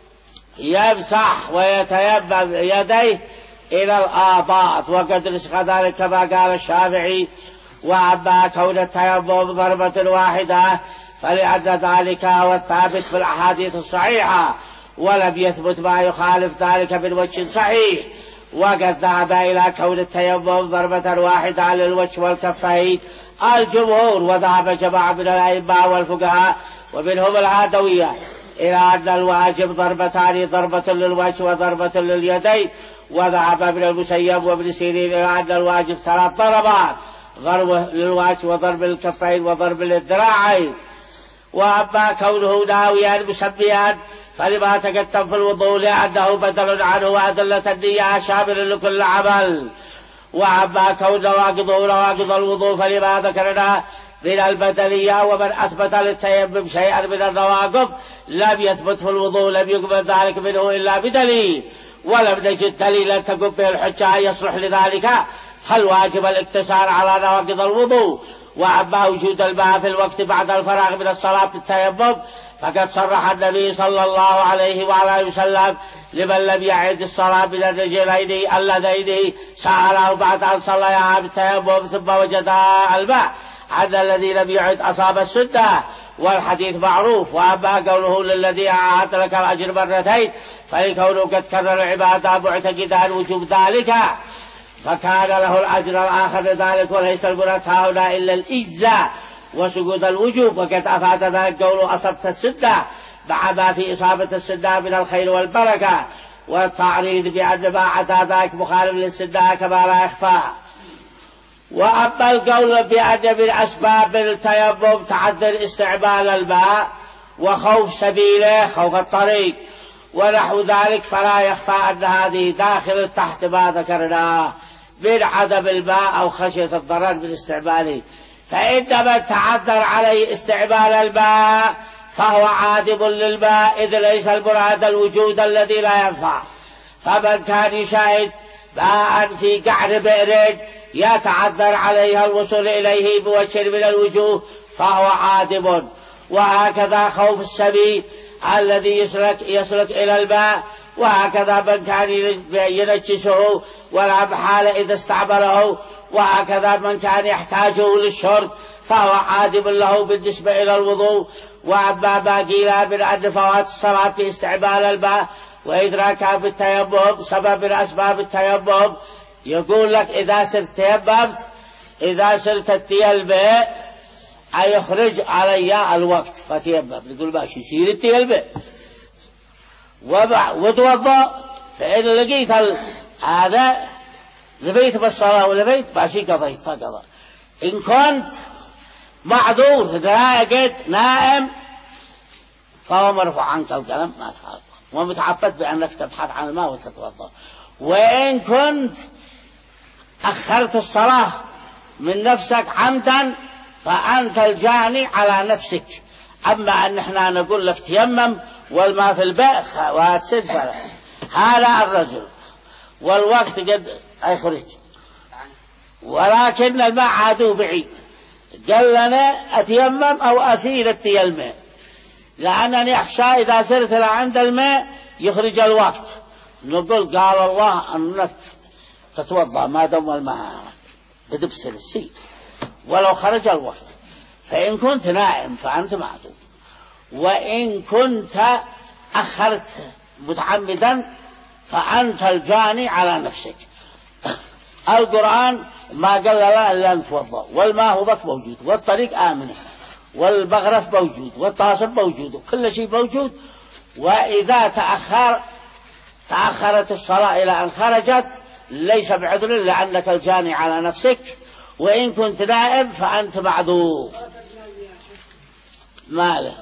يمسح ويتيمم يديه إلى الآباط، وقد نسخ ذلك كما قال الشافعي. وأما كون التيمم ضربة واحدة فلأن ذلك هو الثابت في الأحاديث الصحيحة، ولم يثبت ما يخالف ذلك من وجه صحيح. وقد ذهب إلى كون التيمم ضربة واحدة للوجه والكفين الجمهور، وذهب جماعة من الأئمة والفقهاء ومنهم العادوية إلى أن الواجب ضربتان، ضربة للوجه وضربة لليدين. وذهب ابن المسيب وابن سيرين إلى أن الواجب ثلاث ضربات، ضرب للوجه وضرب للكفين وضرب للذراعين. وأما كونه ناويا مسميا فلما تقدم في الوضوء لأنه بدل عنه وأدلة النية شامل لكل عمل. وأما كون نواقضه نواقض الوضوء فلما ذكرنا من البدنية، ومن أثبت للتيمم شيئا من النواقض لم يثبت في الوضوء لم يقبل ذلك منه إلا بدليل، ولم نجد دليلا تقوم به الحجة أن يصلح لذلك، فالواجب الاقتصار على نواقض الوضوء. وأما وجود الماء في الوقت بعد الفراغ من الصلاة بالتيمم فقد صرح النبي صلى الله عليه وعلى وسلم لمن لم يعد الصلاة من الرجلين اللذين سأله بعد أن صليا بالتيمم ثم وجد الماء أن الذي لم يعد أصاب السنة، والحديث معروف. وأما قوله للذي أعاد لك الأجر مرتين فإن كونه قد كرر العبادة معتقدا وجوب ذلك فكان له الأجر الآخر لذلك، وليس المراد هنا إلا الإجزاء وسجود الوجوب. وقد أفاد ذلك قوله أصبت السنة مع ما في إصابة السنة من الخير والبركة، والتعريض بأن ما عدا ذلك مخالف للسنة كما لا يخفى. وأما القول بأن من أسباب التيمم تعذر استعمال الماء وخوف سبيله، خوف الطريق ونحو ذلك، فلا يخفى أن هذه داخل تحت ما ذكرناه من عدم الماء أو خشية الضرر من استعماله. فإن من تعذر عليه استعمال الماء فهو عادم للماء، إذ ليس المراد الوجود الذي لا ينفع. فمن كان يشاهد ماء في قعر بئر يتعذر عليها الوصول إليه بوجه من الوجوه فهو عادم. وهكذا خوف السبيل الذي يسلك, يسلك إلى الماء، وهكذا من كان ينجسه ولا محالة إذا استعمله، وهكذا من كان يحتاجه للشرب فهو عادم له بالنسبة إلى الوضوء. وأما ما قيل من أن فوات الصلاة في استعمال الماء وإدراكها بالتيمم سبب من أسباب التيمم، يقول لك إذا صرت تيممت إذا صرت تيمم أن يخرج علي الوقت فتيمم، يقول ماشي يصير التيمم وتوضأ، فإن لقيت هذا لبيت بالصلاة ولبيت ماشي قضيت فقضى. إن كنت معذور لقيت نائم فهو مرفوع عنك القلم ما تفعل، ومتعبد بأنك تبحث عن الماء وتتوضأ. وإن كنت أخرت الصلاة من نفسك عمدا فأنت الجاني على نفسك. أما أن احنا نقول لك تيمم والماء في البئر وهتسد هذا الرجل والوقت قد يخرج، ولكن الماء عادوا بعيد. قال لنا أتيمم أو أسير التيمم، لأنني أخشى إذا سرت لعند الماء يخرج الوقت. نقول قال الله أنك تتوضأ ما دام الماء بدبسل السيد ولو خرج الوقت. فإن كنت نائم فأنت معذور، وإن كنت أخرت متعمدا فأنت الجاني على نفسك. القرآن ما قال لا إلا أن توضأ، والماء هو موجود، والطريق آمنة، والبغرف موجود، والطاسب موجود، وكل شيء موجود. وإذا تأخر تأخرت الصلاة إلى أن خرجت ليس بعذر لأنك الجاني على نفسك، وإن كنت نائم فأنت معذور. ما له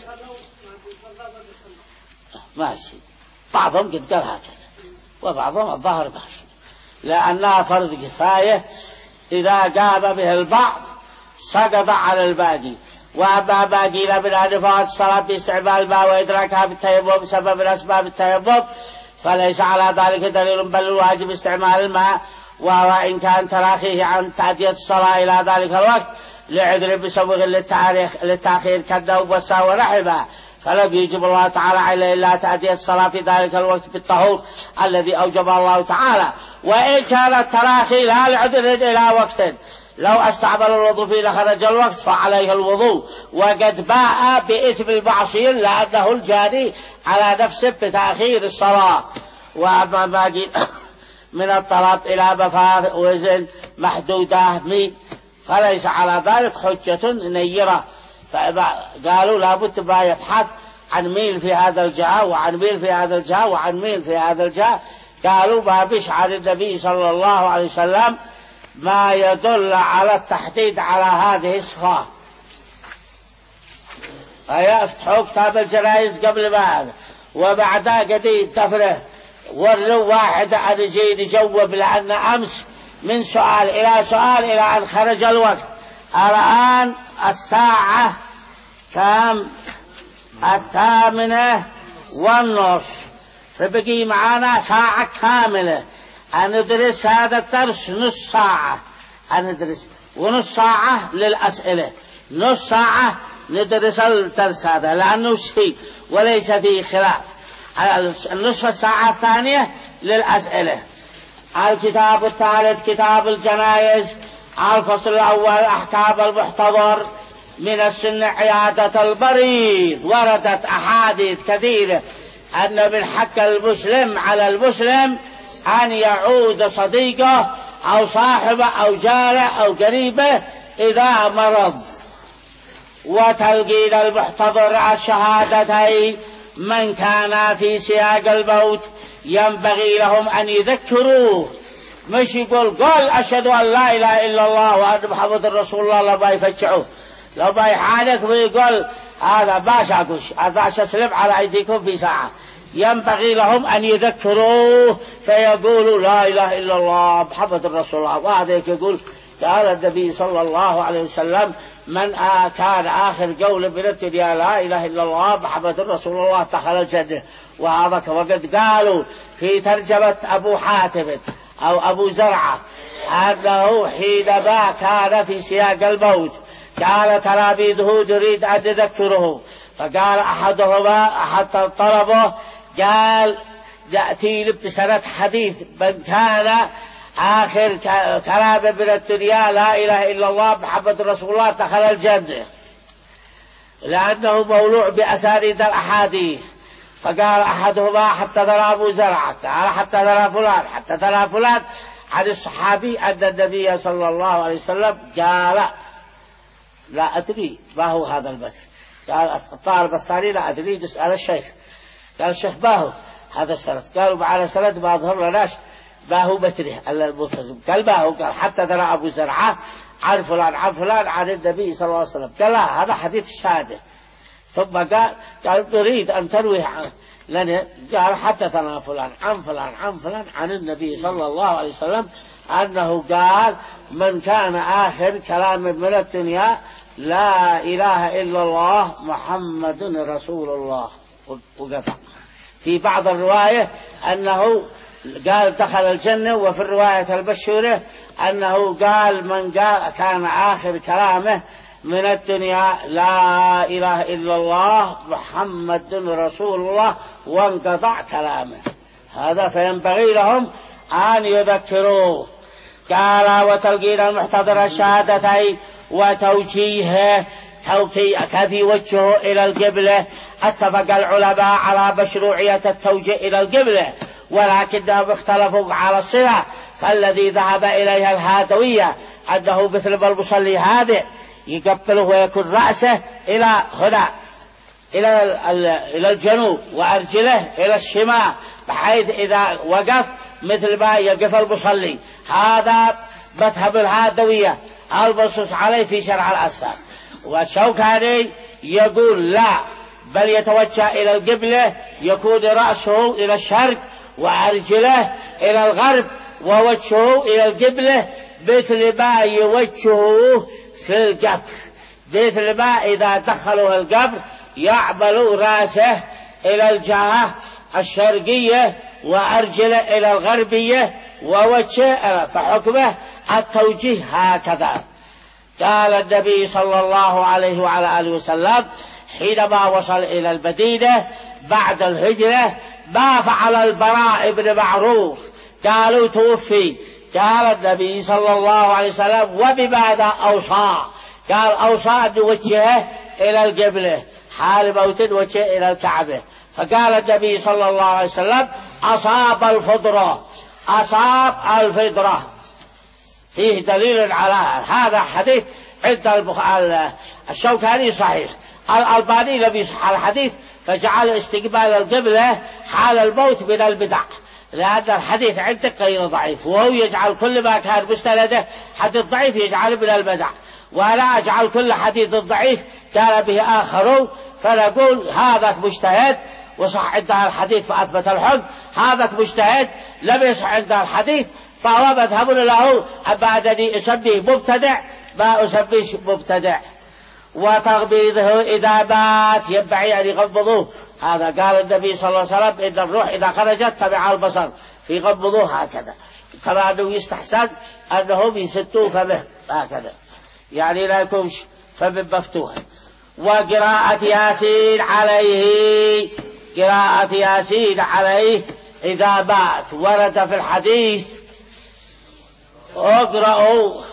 ماشي، بعضهم قد قال هكذا وبعضهم الظاهر ماشي، لأنها فرض كفاية، إذا قام به البعض سقط على الباقي. وأما ما قيل من أن فوات الصلاة باستعمال الماء وإدراكها بالتيمم بسبب الأسباب التيمم فليس على ذلك دليل، بل الواجب استعمال الماء، وإن كان تراخيه عن تأدية الصلاة إلى ذلك الوقت لعذر بسبب للتأخير كالنوم والسهو ونحوها، فلم يجب الله تعالى عليه إلا تأدية الصلاة في ذلك الوقت بالطهور الذي أوجب الله تعالى. وإن كان التراخي لا لعذر إلى وقت لو استعمل الوضوء فيه لخرج الوقت فعليه الوضوء، وقد باء بإثم المعصية لأنه الجاني على نفسه بتأخير الصلاة. وأما باقي من الطلب إلى مفاوز محدودة مين فليس على ذلك حجة نيرة. فقالوا لابد ما يبحث عن ميل في هذا الجهة وعن ميل في هذا الجهة وعن ميل في هذا الجهة. قالوا ما بش عن النبي صلى الله عليه وسلم ما يدل على التحديد على هذه الصفات. هيا افتحوا كتاب الجنائز قبل ما هذا، وبعدها قديد تفره وروا واحد أن يجي يجوب، لأن أمس من سؤال إلى سؤال إلى أن خرج الوقت. الآن الساعة كم؟ الثامنة والنصف، فبقي معنا ساعة كاملة أن ندرس هذا الدرس. نص ساعة أن ندرس، ونص ساعة للأسئلة، نص ساعة ندرس الدرس هذا لأنه شيء وليس فيه خلاف. النصف الساعة الثانية للأسئلة. الكتاب الثالث كتاب الجنائز. الفصل الأول أحكام المحتضر. من السنة عيادة المريض. وردت أحاديث كثيرة أن من حق المسلم على المسلم أن يعود صديقه أو صاحبه أو جاره أو قريبه إذا مرض. وتلقين المحتضر الشهادتين من كان في سياق الموت ينبغي لهم أن يذكروه، مش يقول قل أشهد أن لا إله إلا الله وأن محمد رسول الله، لما يفتشعوه لو ما يحالك ويقول هذا باش أقوش باش أسلم على أيديكم في ساعة. ينبغي لهم أن يذكروه فيقولوا لا إله إلا الله محمد رسول الله. وهذا يقول قال النبي صلى الله عليه وسلم من كان آخر قول من الدنيا لا إله إلا الله محمد رسول الله دخل الجنة. وهذا وقد قالوا في ترجمة أبو حاتم أو أبو زرعة أنه حينما كان في سياق الموت قال تلاميذه نريد أن نذكره، فقال أحدهما أحد طلبه قال يأتي بسنة حديث من كان آخر كلام من الدنيا لا إله إلا الله محمد رسول الله دخل الجنة، لأنه مولوع بأسانيد الأحاديث. فقال أحدهما حدثنا أبو زرعة قال حدثنا فلان حدثنا فلان عن الصحابي أن النبي صلى الله عليه وسلم قال لا أدري ما هو هذا المثل. قال الطالب الثاني لا أدري تسأل الشيخ. قال الشيخ ما هو هذا السند؟ قالوا معنا سند ما أظهر لناش ما هو مثله إلا الملتزم. قال ما هو؟ قال حدثنا أبو زرعة عن فلان عن فلان عن النبي صلى الله عليه وسلم. قال لا هذا حديث الشهادة. ثم قال قال نريد أن تروي لنا. قال حدثنا فلان عن فلان عن فلان عن النبي صلى الله عليه وسلم أنه قال من كان آخر كلام من الدنيا لا إله إلا الله محمد رسول الله. وقطع. في بعض الرواية أنه قال دخل الجنة. وفي الرواية البشورة أنه قال من قال كان آخر كلامه من الدنيا لا إله إلا الله محمد رسول الله، وانقطع كلامه. هذا فينبغي لهم أن يذكروه. قال وتلقين المحتضر الشهادتين وتوجيهه كيف يوجهه إلى القبلة. اتفق العلماء على مشروعية التوجيه إلى القبلة، ولكنهم اختلفوا على الصلة. فالذي ذهب إليها الهادوية أنه مثل ما المصلي هادئ يقبله ويكون رأسه إلى هنا إلى إلى الجنوب وأرجله إلى الشمال، بحيث إذا وقف مثل ما يقف المصلي. هذا مذهب الهادوية المنصوص عليه في شرع الأسلام. والشوكاني يقول لا، بل يتوجه إلى القبلة، يكون رأسه إلى الشرق وأرجله إلى الغرب ووجهه إلى القبلة، مثل ما يوجهه في القبر، مثل ما إذا دخلوا القبر يعملوا رأسه إلى الجهة الشرقية وأرجله إلى الغربية ووجهه، فحكمه التوجيه هكذا. قال النبي صلى الله عليه وعلى آله وسلم حينما وصل إلى المدينة بعد الهجرة ما فعل البراء بن معروف؟ قالوا توفي. قال النبي صلى الله عليه وسلم وبماذا أوصى؟ قال أوصى أن يوجهه إلى القبلة حال موت وجهه إلى الكعبة. فقال النبي صلى الله عليه وسلم أصاب الفطرة، أصاب الفطرة. فيه دليل على هذا حديث عند الشوكاني صحيح. الألباني لم يصح الحديث فجعل استقبال القبلة حال الموت من البدع، لأن الحديث عنده غير ضعيف، وهو يجعل كل ما كان مستنده حديث ضعيف يجعل من البدع، ولا أجعل كل حديث ضعيف قال به آخرون. فنقول هذا مجتهد وصح عندها الحديث فأثبت الحكم، هذا مجتهد لم يصح عندها الحديث فهو مذهب له. أبعدني أسميه مبتدع ما أسميه مبتدع. وتغبيضه إذا مات ينبغي أن يغمضوه. هذا قال النبي صلى الله عليه وسلم إن الروح إذا خرجت تبع البصر في غمضوه هكذا، كما أنه يستحسن أنهم يسدوا فمه هكذا، يعني لا يكون فم مفتوح. وقراءة ياسين عليه، قراءة ياسين عليه إذا مات ورد في الحديث اقرأوا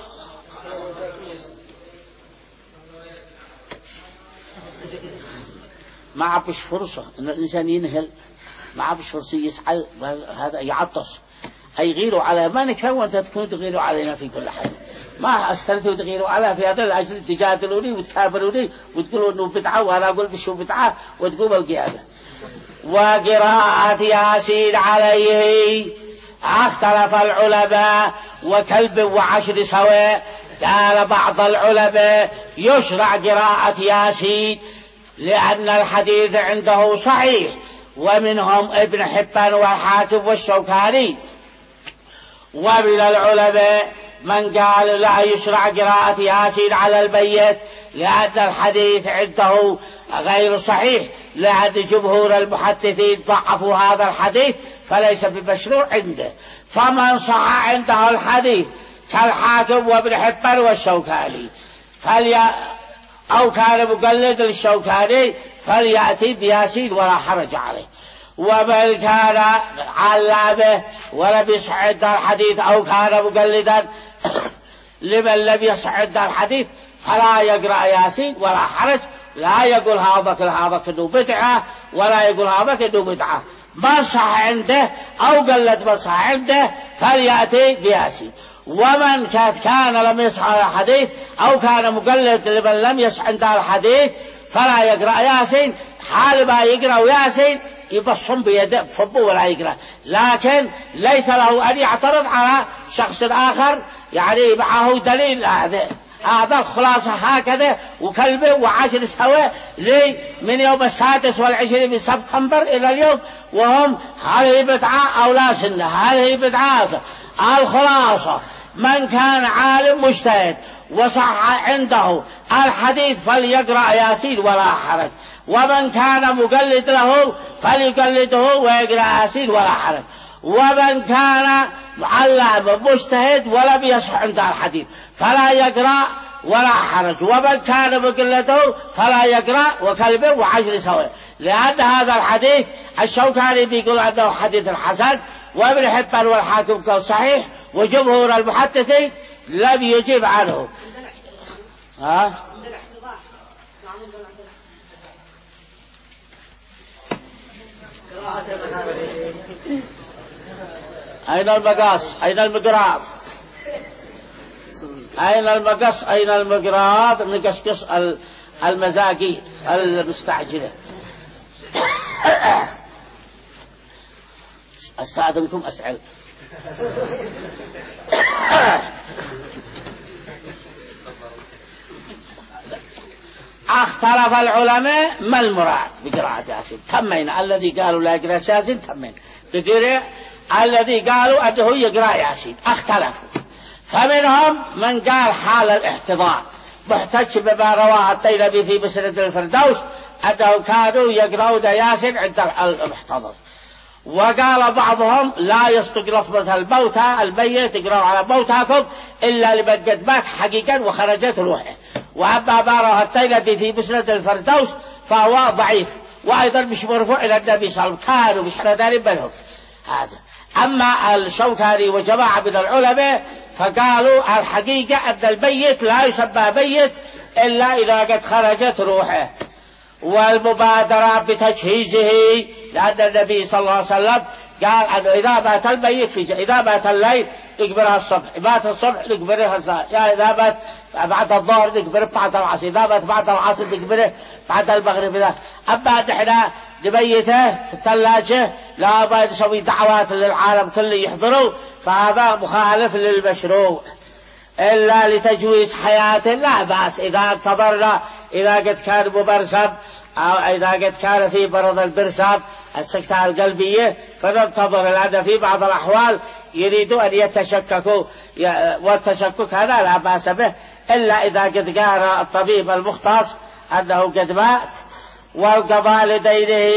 ما عبش فرصة إن الإنسان ينهل، ما عبش فرصة يسعى هذا يعطس هيغيروا على ما نكره، وأنت تكون تغيروا علينا في كل حاجة. ما أسترتوا تغيروا على في هذا الأجل تجادلوني وتكابروني وتقولوا إنه بدعة وأنا أقول بشو بدعة وتقوم القيامة. وقراءة ياسين عليه اختلف العلماء وكلب وعشر سواء. قال بعض العلماء يشرع قراءة ياسين لأن الحديث عنده صحيح، ومنهم ابن حبان والحاكم والشوكاني. ومن العلماء من قال لا يشرع قراءة ياسين على الميت لأن الحديث عنده غير صحيح، لأن جمهور المحدثين ضعفوا هذا الحديث فليس بمشروع عنده. فمن صح عنده الحديث كالحاكم وابن حبان والشوكاني فلي أو كان مقلد للشوكاني فليأتي بياسين ولا حرج عليه. ومن كان علامه ولم يصح عنده الحديث أو كان مقلدا لمن لم يصح عنده الحديث فلا يقرأ ياسين ولا حرج، لا يقول هذاك هذاك إنه بدعة ولا يقول هذاك إنه بدعة. ما صح عنده أو قلد ما صح عنده فليأتي بياسين. ومن كان لم يصح الحديث أو كان مقلد لمن لم يصح عنده الحديث فلا يقرأ ياسين، حال ما يقرأ ياسين يبصم بيده فبه ولا يقرأ، لكن ليس له أن يعترض على شخص آخر يعني معه دليل. هذا هذا الخلاصة هكذا. وكلبه وعشر سواء لي من يوم السادس والعشرين من سبتمبر إلى اليوم، وهم هل هي بدعة أو لا سنة، هل هي بدعة. الخلاصة من كان عالم مجتهد وصح عنده الحديث فليقرأ ياسين ولا حرج، ومن كان مقلد له فليقلده ويقرأ ياسين ولا حرج. ومن كان معلم مجتهد ولم يصح عنده الحديث فلا يقرأ ولا حرج، ومن كان مقلده فلا يقرأ وكلبه وعشر سواء. لأن هذا الحديث الشوكاني بيقول أنه حديث حسن، وابن حبان والحاكم قال صحيح، وجمهور المحدثين لم يجيب عنه. ها؟ أين المقاس؟ أين المقراض؟ أين المقص؟ أين المقراض؟ نقصقص المزاقي المستعجلة. أستأذنكم أسأل. اختلف العلماء ما المراد بقراءة ياسين. تمين الذي قالوا لا يقرأ ياسين، تمين بدرع الذي قالوا أنه يقرأ ياسين، اختلفوا. فمنهم من قال حال الاحتضار، محتج بما رواه الطيلبي في مسند الفردوس أنه كانوا يقرؤون ياسين عند المحتضر. وقال بعضهم لا يصدق لفظة الموتى الميت يقرأوا على موتاكم إلا لمن قد مات حقيقا وخرجت روحه. وأما ما رواه الطيلبي في مسند الفردوس فهو ضعيف، وأيضا مش مرفوع إلى النبي صلى الله عليه وسلم، كانوا مش حدثان منهم هذا. أما الشوكاني وجماعة من العلماء فقالوا الحقيقة أن الميت لا يسمى ميت إلا إذا قد خرجت روحه. والمبادرة بتجهيزه، لأن النبي صلى الله عليه وسلم قال أنه إذا مات الميت في إذا مات الليل نقبرها الصبح، مات الصبح نقبرها الصبح، إذا مات بعد الظهر نقبره بعد العصر، إذا مات بعد العصر نقبره بعد المغرب. إذا أما نحن نبيته في الثلاجة لا ما نسوي دعوات للعالم كله يحضروا، فهذا مخالف للمشروع. إلا لتجويز حياته لا بأس إذا انتظرنا، إذا قد كان مبرسم أو إذا قد كان في مرض البرسم السكتة القلبية فننتظر، لأن في بعض الأحوال يريدوا أن يتشككوا، والتشكك هذا لا بأس به إلا إذا قد قال الطبيب المختص أنه قد مات. والقضاء لدينه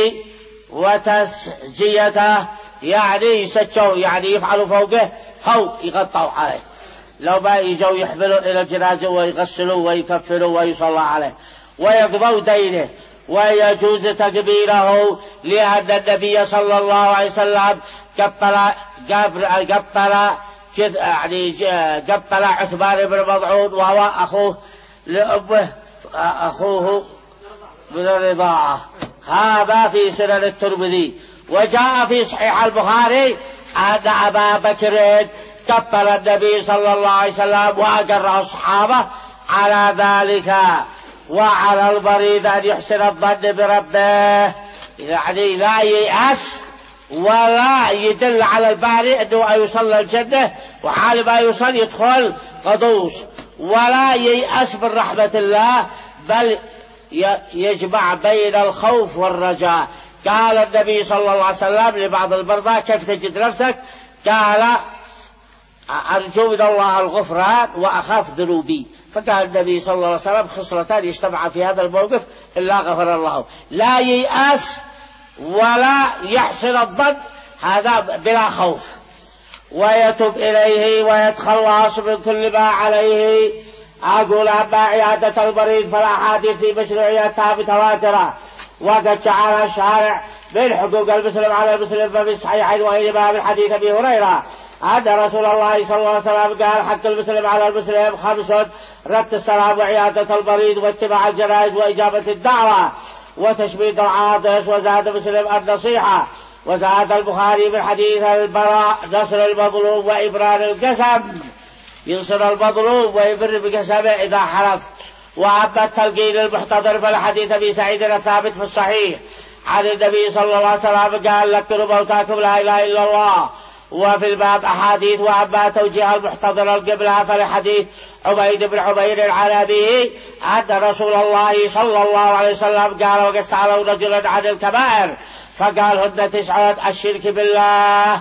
وتسجيته يعني يسجوا، يعني يفعلوا فوقه فوق يغطوا عليه، لو ما يجوا يحملوا إلى الجنازة ويغسلوا ويكفروا ويصلى عليه ويقضوا دينه. ويجوز تكبيره لأن النبي صلى الله عليه وسلم قبل قبل قبل يعني قبل عثمان بن مضعون وهو أخوه لأمه أخوه من الرضاعة. هذا في سنن الترمذي. وجاء في صحيح البخاري أن أبا بكر قبل النبي صلى الله عليه وسلم وأقره الصحابة على ذلك. وعلى المريض أن يحسن الظن بربه، يعني لا ييأس ولا يدل على الباري أنه يوصل الجنة وحال ما يوصل يدخل قدوس، ولا ييأس من رحمة الله، بل يجمع بين الخوف والرجاء. قال النبي صلى الله عليه وسلم لبعض المرضى كيف تجد نفسك؟ قال أرجو من الله الغفران وأخاف ذنوبي. فقال النبي صلى الله عليه وسلم خصلتان يجتمع في هذا الموقف إلا غفر الله، لا ييأس ولا يحسن الظن، هذا بلا خوف، ويتوب إليه ويتخلص من كل ما عليه. أقول أما عيادة المريض فالأحاديث في مشروعيتها متواترة، وقد جعل الشارع من حقوق المسلم على المسلم ففي الصحيحين وغيرهما من حديث أبي هريرة أن رسول الله صلى الله عليه وسلم قال حق المسلم على المسلم خمس: رد السلام وعيادة المريض واتباع الجنائز وإجابة الدعوة وتشميت العاطس. وزاد مسلم النصيحة. وزاد البخاري من حديث البراء نصر المظلوم وإبرار القسم، ينصر المظلوم ويبر بقسمه إذا حلف. وأما التلقين المحتضر فالحديث أبي سعيد الثابت في الصحيح عن النبي صلى الله عليه وسلم قال لكنوا موتاكم لا إله إلا الله. وفي الباب أحاديث. وأما توجيه المحتضر القبلة فلحديث عبيد بن عمير عن أبيه أن رسول الله صلى الله عليه وسلم قال وقد سألوا رجلا عن الكبائر فقال هن تسعة: الشرك بالله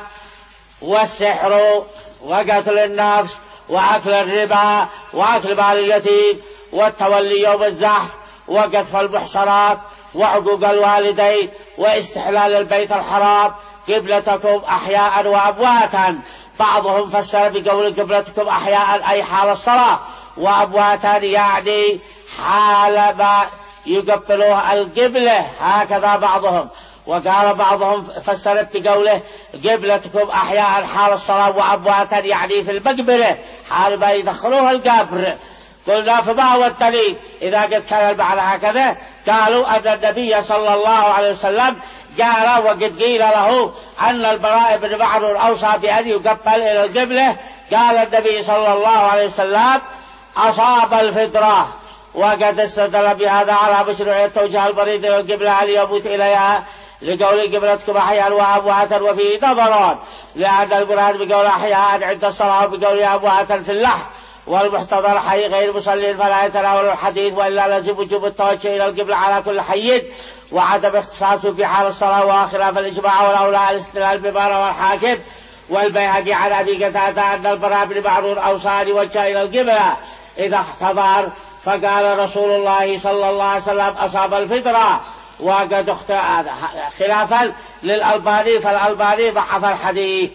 والسحر وقتل النفس وأكل الربا وأكل مال اليتيم والتولي يوم الزحف وقذف المحصنات وعقوق الوالدين واستحلال البيت الحرام قبلتكم أحياء وأمواتا. بعضهم فسر بقول قبلتكم أحياء أي حال الصلاة، وأمواتا يعني حال ما يقبلوه القبلة، هكذا بعضهم. وقال بعضهم فسرت بقوله قبلتكم أحياء حال الصلاة وأمواتا يعني في المقبرة حال ما يدخلوها القبر. قلنا فما هو الدليل إذا قد كان المعنى هكذا؟ قالوا أن النبي صلى الله عليه وسلم قال وقد قيل له أن البراء بن معرور أوصى بأن يقبل إلى القبلة، قال النبي صلى الله عليه وسلم أصاب الفطرة، وقد استدل بهذا على مشروعية توجيه المريض إلى القبلة أن يموت إليها لقول قبلتكم أحياء وأمواتا، وفيه نظران، لأن المراد بقول أحياء عند الصلاة وبقول أمواتا في اللحم، والمحتضر حي غير مصلين فلا يتناول الحديث، وإلا لازم وجوب التوجه إلى القبلة على كل حي وعدم اختصاصه في حال الصلاة، وخلاف الإجماع والأولى الاستدلال بما روى الحاكم والبيهقي عن أبي قتادة أن البراء بن معرور أوصى أن يوجه إلى القبلة إذا احتضر، فقال رسول الله صلى الله عليه وسلم أصاب الفطرة، وقد خلافا للألباني فالألباني ضعف الحديث.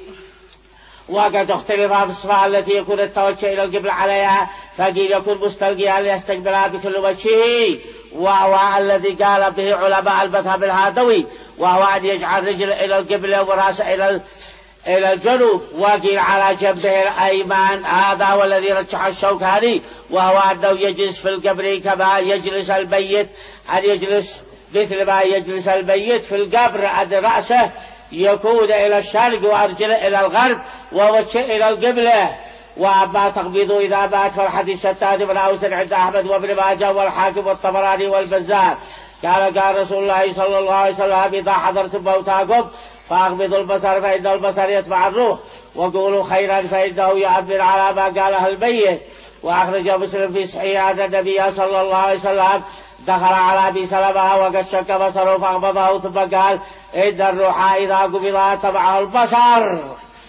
وقد اختلف في الصفة التي يكون التوجه إلى القبلة عليها، فقيل يكون مستلقيا ليستقبلها بكل وجهه، وهو الذي قال به علماء المذهب الهادوي، وهو أن يجعل رجل إلى القبلة ورأسه إلى إلى الجنوب، وقيل على جنبه الأيمن، هذا والذي رجح الشوكاني، وهو أنه يجلس في القبر كما يجلس الميت، أن يجلس مثل ما يجلس الميت في القبر، أن رأسه يكون إلى الشرق وأرجله إلى الغرب ووجهه إلى القبلة. وأما تقبيضه إذا مات فالحديث الثاني من أوس عند أحمد وابن ماجه والحاكم والطبراني والبزار. قال قال رسول الله صلى الله عليه وسلم إذا حضرتم موتاكم فأقبضوا البصر فإن البصر يتبع الروح، وقولوا خيرا فإنه يعبر على ما قاله الميت. وأخرج مسلم في صحيح أن النبي صلى الله عليه وسلم دخل على أبي سلمة وقد شك بصره فأقبضه، ثم قال إن الروح إذا قبض تبعه البصر.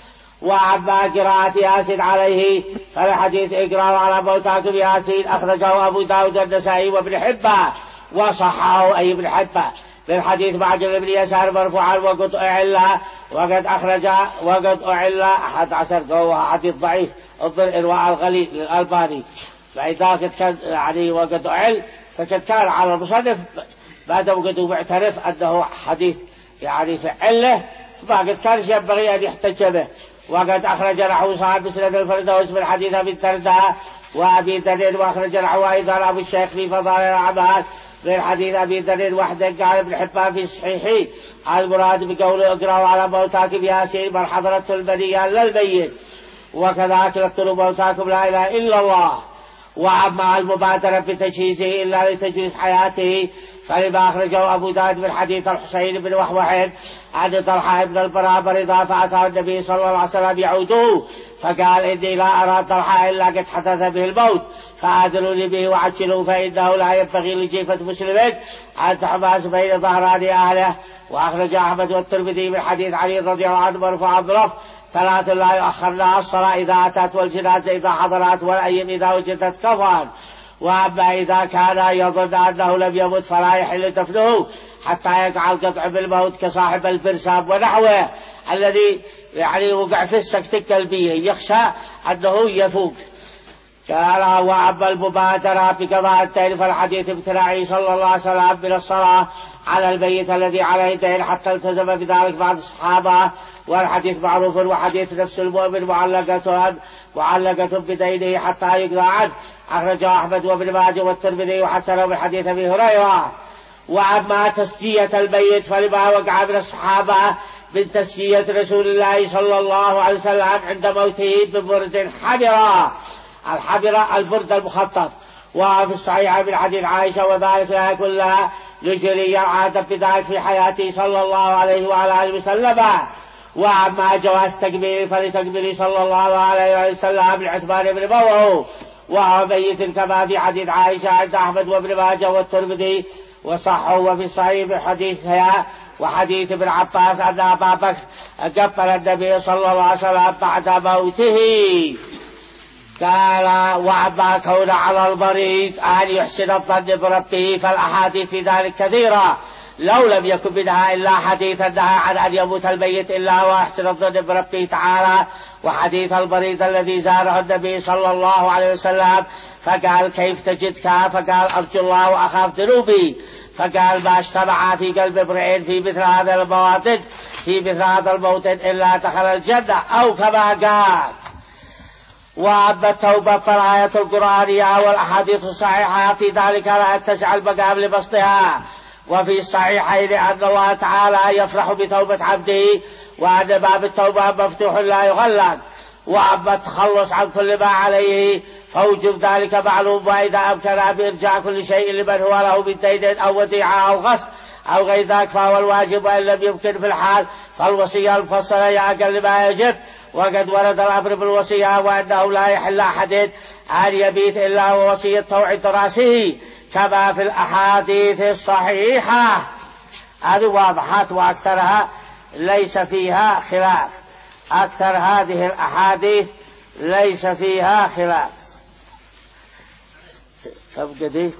وعما قراءة ياسين عليه فالحديث إقرار على موتاكم ياسين أخرجه أبو داود والنسائي وابن حبان وصححه أي ابن حبان بالحديث معجل بن يسار مرفوعا وقد أعلى وقد أخرج وقد أعلى أحد عشر قوة حديث ضعيف انظر إرواء الغليل للألباني. فإذا كان يعني وقد أعل فقد كان على المصنف بعد وقد معترف أنه حديث يعني في علة، فقد كان ينبغي أن يحتج به. وقد أخرج نحو صاحب مسند الفردوس من حديث أبي الدرداء وأبي ذر، وأخرج نحو أيضا أبو الشيخ في فضائل الأعمال من حديث أبي ذر وحده. قال ابن حبان في صحيحه المراد بقوله اقرأوا على موتاكم ياسين من حضرته المنية للميت، وكذلك اقتلوا موتاكم لا إله إلا الله. وأما المبادرة بتجهيزه إلا لتجهيز حياته فلما أخرجه أبو داود من حديث الحسين بن وحوحين عن طلحة بن البراء برضا فأتى النبي صلى الله عليه وسلم يعوده فقال إني لا أرى طلحة إلا قد حدث به الموت فآذنوني به وعجلوا فإنه لا ينبغي لجيفة مسلمين أن تحبس بين ظهران أهله. وأخرج أحمد والترمذي من حديث علي رضي الله عنه مرفوعا بلفظ ثلاث لا يؤخرنا الصلاة إذا أتت والجنازة إذا حضرت والأيم إذا وجدت كفان. وأما إذا كان يظن أنه لم يمت فلا يحل دفنه حتى يقع القطع بالموت كصاحب البرسام ونحوه الذي يعني وقع في السكتة القلبية يخشى أنه يفوق. قال وأما المبادرة بقضاء الدين فالحديث ابتلاعي صلى الله عليه وسلم من الصلاة على الميت الذي عليه دين حتى التزم بذلك بعض الصحابة، والحديث معروف. وحديث نفس المؤمن معلقة معلقة بدينه حتى يقضى عنه أخرجه أحمد وابن ماجه والترمذي وحسنه من حديث أبي هريرة. وأما تسجية الميت فلما وقع من الصحابة من تسجية رسول الله صلى الله عليه وسلم عند موته ببرد حمراء، الحمراء البرد المخطط. وفي الصحيح من حديث عائشة وذلك لا يكون لها لجري العادة بذلك في حياته صلى الله عليه وعلى آله وسلم. وأما جواز تكبير فلتكبير صلى الله عليه وسلم لعثمان بن موعو وهو ميت كما في حديث عائشة عند أحمد وابن ماجه والترمذي وصحه. وفي الصحيح من حديثها وحديث ابن عباس أن أبا بكر قبل النبي صلى الله عليه وسلم بعد موته. قال وأما كون على المريض أن يحسن الظن بربه فالأحاديث في ذلك كثيرة، لو لم يكن منها إلا حديث نهى عن أن يموت الميت إلا ويحسن الظن بربه تعالى، وحديث المريض الذي زاره النبي صلى الله عليه وسلم فقال كيف تجدك؟ فقال أرجو الله وأخاف ذنوبي. فقال ما اجتمع في قلب امرئ في مثل هذا المواطن في مثل هذا الموطن إلا دخل الجنة أو كما قال. وأما التوبة فالآية القرآنية والأحاديث الصحيحة في ذلك لا تسع المقام لبسطها، وفي الصحيحين أن الله تعالى يفرح بتوبة عبده وأن باب التوبة مفتوح لا يغلق. وأما التخلص عن كل ما عليه فوجب ذلك معلوم، وإذا أمكن بإرجاع كل شيء لمن هو له من دين أو وديعة أو غصب أو غير ذلك فهو الواجب، وإن لم يمكن في الحال فالوصية المفصلة هي أقل ما يجب. وقد ورد الأمر بالوصية وأنه لا يحل أحد أن يبيت إلا ووصيته عند رأسه كما في الأحاديث الصحيحة. هذه واضحات وأكثرها ليس فيها خلاف، أكثر هذه الأحاديث ليس فيها خلاف. كم قديم؟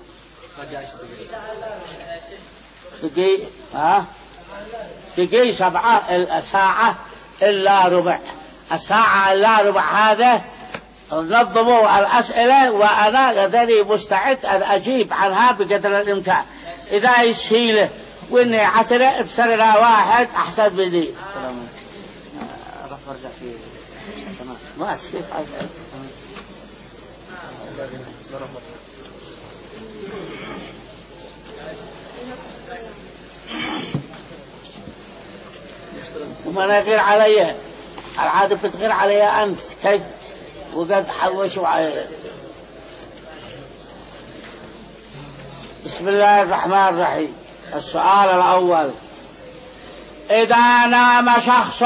دقيقة ها دقيقة سبعة الساعة إلا ربع، الساعة إلا ربع هذا نظموا الأسئلة وأنا لدي مستعد أن أجيب عنها بقدر الإمكان. إذا يسهيله وإني عسرة بسرنا واحد أحسن مني. السلام عليكم. برجع فيه تمام ما أشوف وما نغير علي العادة بتغير علي أنت كيف وقد حوشوا علي. بسم الله الرحمن الرحيم. السؤال الأول: إذا نام شخص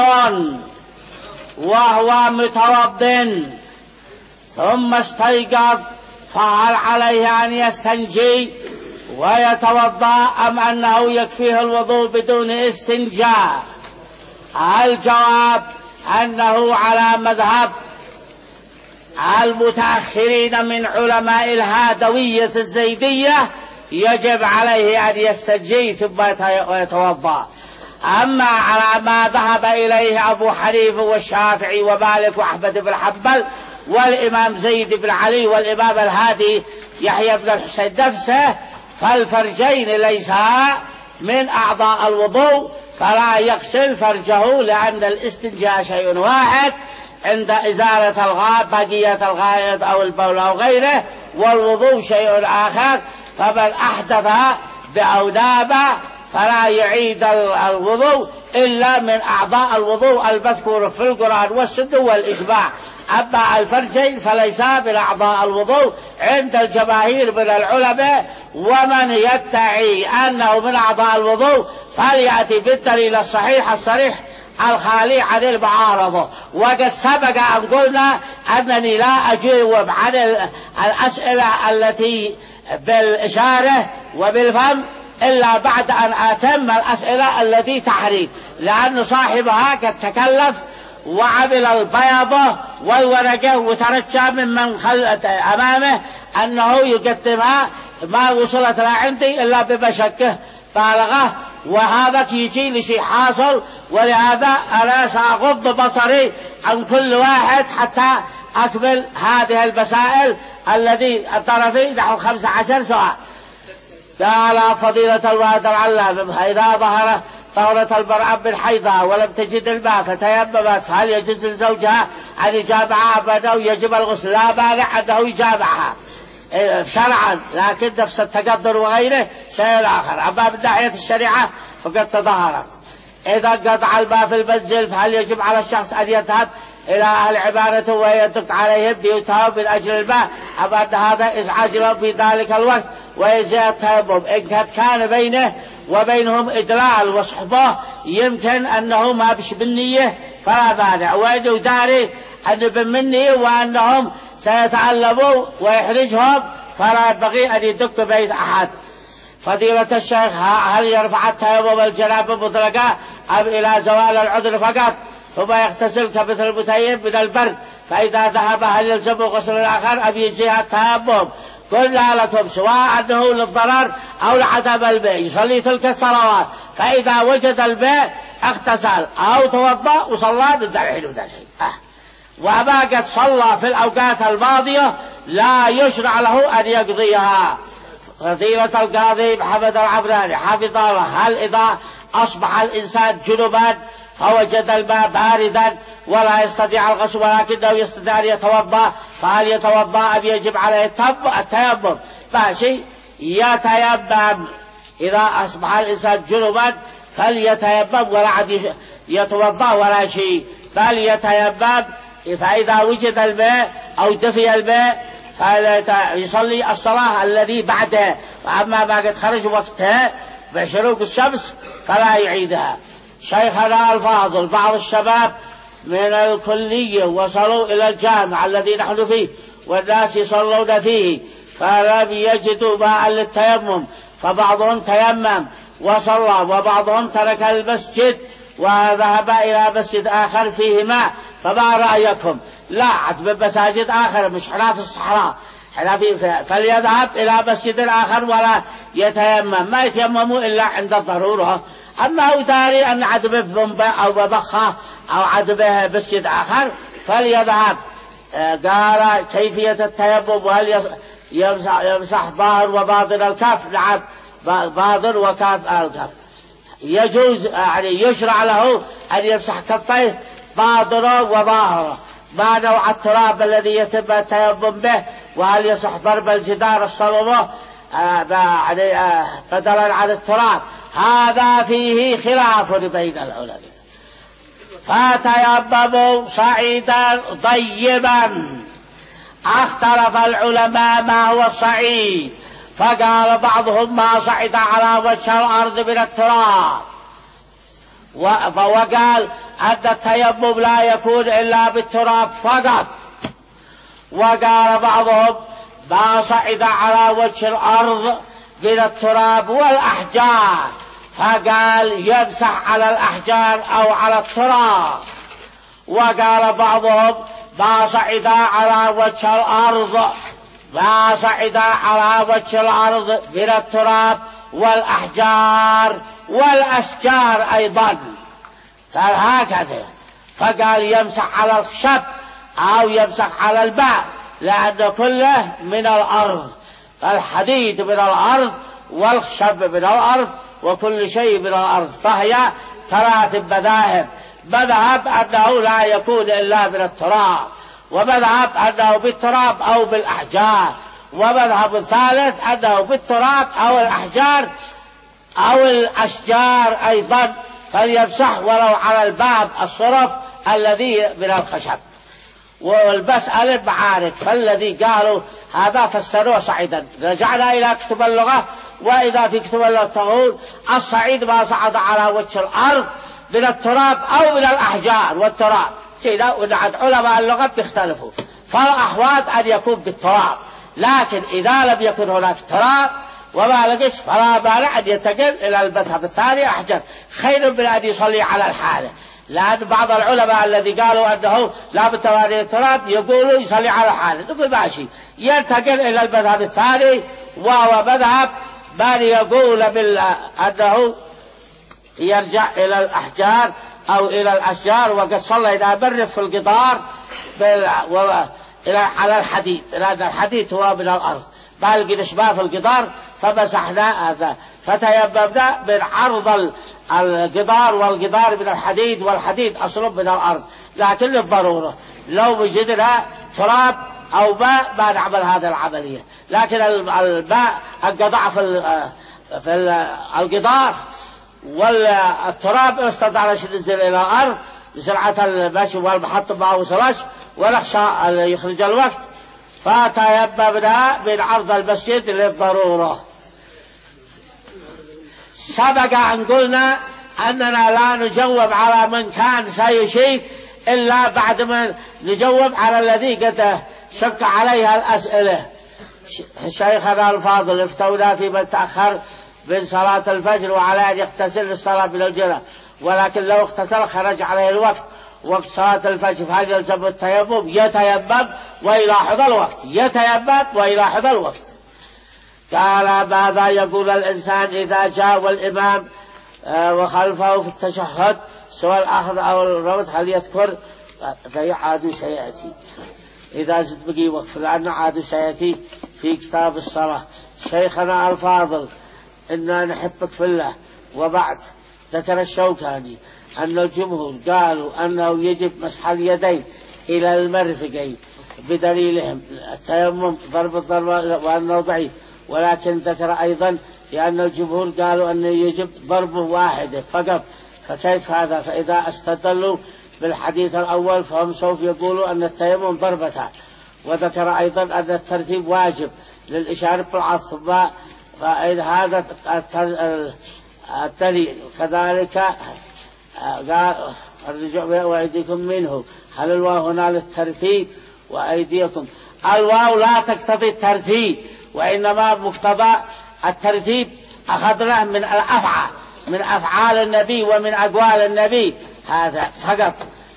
وهو متوضٍ ثم استيقظ فهل عليه أن يستنجي ويتوضأ أم أنه يكفيه الوضوء بدون استنجاء؟ الجواب أنه على مذهب المتأخرين من علماء الهادوية الزيدية يجب عليه أن يستنجي ثم يتوضأ. أما على ما ذهب إليه أبو حنيفة والشافعي ومالك وأحمد بن حنبل والإمام زيد بن علي والإمام الهادي يحيى بن الحسين نفسه فالفرجين ليسا من أعضاء الوضوء فلا يغسل فرجه، لأن الاستنجاء شيء واحد عند إزالة الغائط بقية الغائط أو البول أو غيره، والوضوء شيء آخر. فمن أحدث بأودابه فلا يعيد الوضوء إلا من أعضاء الوضوء المذكور في القرآن والسنة والإجماع. أما الفرجين فليس من أعضاء الوضوء عند الجماهير من العلماء، ومن يدعي أنه من أعضاء الوضوء فليأتي بالدليل الصحيح الصريح الخالي عن المعارضة. وقد سبق أن قلنا أنني لا أجيب عن الأسئلة التي بالإشارة وبالفم إلا بعد أن أتم الأسئلة التي تحريم، لأن صاحبها قد تكلف وعمل البياضة والورقة وترجى ممن خلت أمامه أنه يقدمها ما وصلت لا عندي إلا بمشقة بالغة، وهذا يجي لشيء حاصل. ولهذا أنا سأغض بصري عن كل واحد حتى أكمل هذه المسائل التي الطرفي نحو خمس عشر سؤال. قال فضيلة الوالد العلام: إذا ظهر طهرة المرأة من حيضها ولم تجد الماء فتيممت فهل يجوز لزوجها أن يجامعها أبدا ويجب الغسل؟ لا مانع أنه يجامعها شرعا، لكن نفس التقدر وغيره شيء آخر. أما من ناحية الشريعة فقد تظاهرت. إذا قطع الماء في المنزل فهل يجب على الشخص أن يذهب إلى أهل عبادته ويدق عليهم بيوتهم من أجل الماء، أم أن هذا إزعاج لهم في ذلك الوقت ويجزي التيمم؟ إن كان بينه وبينهم إدلال وصحبة يمكن أنه ما بش بالنية فلا مانع، وإن يداري أن بالمنية وأنهم سيتعلموا ويحرجهم فلا ينبغي أن يدق بيت أحد. فضيلة الشيخ هل يرفع التيمم الجنابة مطلقة أم إلى زوال العذر فقط ثم يغتسل كمثل المتيم من البرد فإذا ذهب هل يلزم غسل الآخر أم يجزيها التيمم؟ قلنا لكم سواء أنه للضرر أو لعدم الماء يصلي تلك الصلوات فإذا وجد الماء اغتسل أو توضأ وصلى من ذلك وذلك. وما قد صلى في الأوقات الماضية لا يشرع له أن يقضيها. فضيلة القاضي محمد العبراني حفظه الله هل إذا أصبح الإنسان جنبا فوجد الماء باردا ولا يستطيع الغسل ولكنه يستطيع أن يتوضأ فهل يتوضأ أم يجب عليه التيمم؟ ماشي يتيمم. إذا أصبح الإنسان جنبا فليتيمم ولا عاد يتوضأ ولا شيء بل يتيمم. فإذا وجد الماء أو دفي الماء فيصلي الصلاة الذي بعدها. وأما ما قد خرج وقتها بشروق الشمس فلا يعيدها. شيخنا الفاضل بعض الشباب من الكلية وصلوا إلى الجامع الذي نحن فيه والناس يصلون فيه فلم يجدوا ماء للتيمم فبعضهم تيمم وصلى وبعضهم ترك المسجد وذهب إلى مسجد آخر فيه ماء. فما رأيكم؟ لا عد بمساجد آخر مش حنا في الصحراء حنا في فليذهب إلى مسجد آخر ولا يتيمم. ما يتيمموا إلا عند الضرورة. أما هو داري أن عد بذنبه أو بضخه أو عد به مسجد آخر فليذهب. قال كيفية التيمم وهل يمسح ظاهر وباطن الكف؟ نعم باطن وكف الكف يجوز يعني يشرع له أن يمسح كفيه باطنه وظاهره. ما نوع التراب الذي يتم التيمم به وهل يصح ضرب الجدار الصلبة بدلا عن التراب؟ هذا فيه خلاف بين العلماء. فتيمموا صعيدا طيبا. اختلف العلماء ما هو الصعيد فقال بعضهم ما صعد على وجه الأرض من التراب وقال أن التيمم لا يكون إلا بالتراب فقط. وقال بعضهم ما صعد على وجه الأرض من التراب والأحجار فقال يمسح على الأحجار أو على التراب. وقال بعضهم ما صعد على وجه الأرض ما صعد على وجه الأرض من التراب والأحجار والأشجار أيضا. قال هكذا فقال يمسح على الخشب أو يمسح على الماء لأن كله من الأرض. الحديد من الأرض والخشب من الأرض وكل شيء من الأرض. فهي ثلاث مذاهب. مذهب أنه لا يكون إلا من التراب ومذهب أنه بالتراب أو بالأحجار ومذهب ثالث أنه بالتراب أو الأحجار أو الأشجار أيضا فليمسح ولو على الباب الصرف الذي من الخشب. والمسألة معارك فالذي قالوا هذا فسروه صعيدا. رجعنا إلى كتب اللغة وإذا في كتب اللغة تقول الصعيد ما صعد على وجه الأرض من التراب أو من الأحجار والتراب سيدا. ونعد علماء اللغة بيختلفوا فالأحوات أن يكون بالتراب لكن إذا لم يكن هناك تراب وما لقيش فلا مانع أن ينتقل إلى المذهب الثاني أحجر خير من أن يصلي على الحالة. لأن بعض العلماء الذي قالوا أنه لا بد من التراب يقولوا يصلي على الحالة نقول ماشي ينتقل إلى المذهب الثاني وهو مذهب من يقول بأنه يرجع إلى الأحجار أو إلى الأشجار. وقد صلى إلى بر في القطار إلى على الحديد لأن الحديد هو من الأرض ما لقينا شباب في القطار فمسحنا هذا فتيممنا من عرض القطار والقطار من الحديد والحديد أصل من الأرض. لكن للضرورة لو وجدنا تراب أو ماء ما نعمل هذه العملية. لكن الماء انقطع في في القطار والتراب استطاع أن ينزل إلى الأرض لسرعة المشي والمحطة ما وصلش ونخشى أن يخرج الوقت فتيممنا من عرض المسجد للضرورة. سبق أن قلنا أننا لا نجوب على من كان سيشيك إلا بعد ما نجوب على الذي قد شق عليها الأسئلة. شيخنا الفاضل افتونا في من تأخر من صلاة الفجر وعليه أن يغتسل للصلاة من الجنة، ولكن لو اغتسل خرج عليه الوقت وقت صلاة الفجر، فهل يلزم التيمم؟ يتيمم ويلاحظ الوقت، يتيمم ويلاحظ الوقت. قال ماذا يقول الإنسان إذا جاء والإمام وخلفه في التشهد سواء الأخذ أو الربط، هل يذكر؟ عاد سيأتي إذا زد بقي وقف، لأنه عاد سيأتي في كتاب الصلاة. شيخنا الفاضل إنا نحبك في الله. وبعد ذكر الشوكاني أن الجمهور قالوا أنه يجب مسح اليدين إلى المرفقين بدليلهم التيمم ضرب الضربة وأنه ضعيف، ولكن ذكر أيضا لأن الجمهور قالوا أنه يجب ضربه واحدة فقط، فكيف هذا؟ فإذا استدلوا بالحديث الأول فهم سوف يقولوا أن التيمم ضربتان. وذكر أيضا أن الترتيب واجب للإشارة بالعطف، فهذا الدليل. كذلك قال الرجوع وأيديكم منه، هل الواو هنا للترتيب وأيديكم؟ الواو لا تقتضي الترتيب، وإنما مقتضى الترتيب أخذناه من الأفعال، من أفعال النبي ومن أقوال النبي، هذا فقط.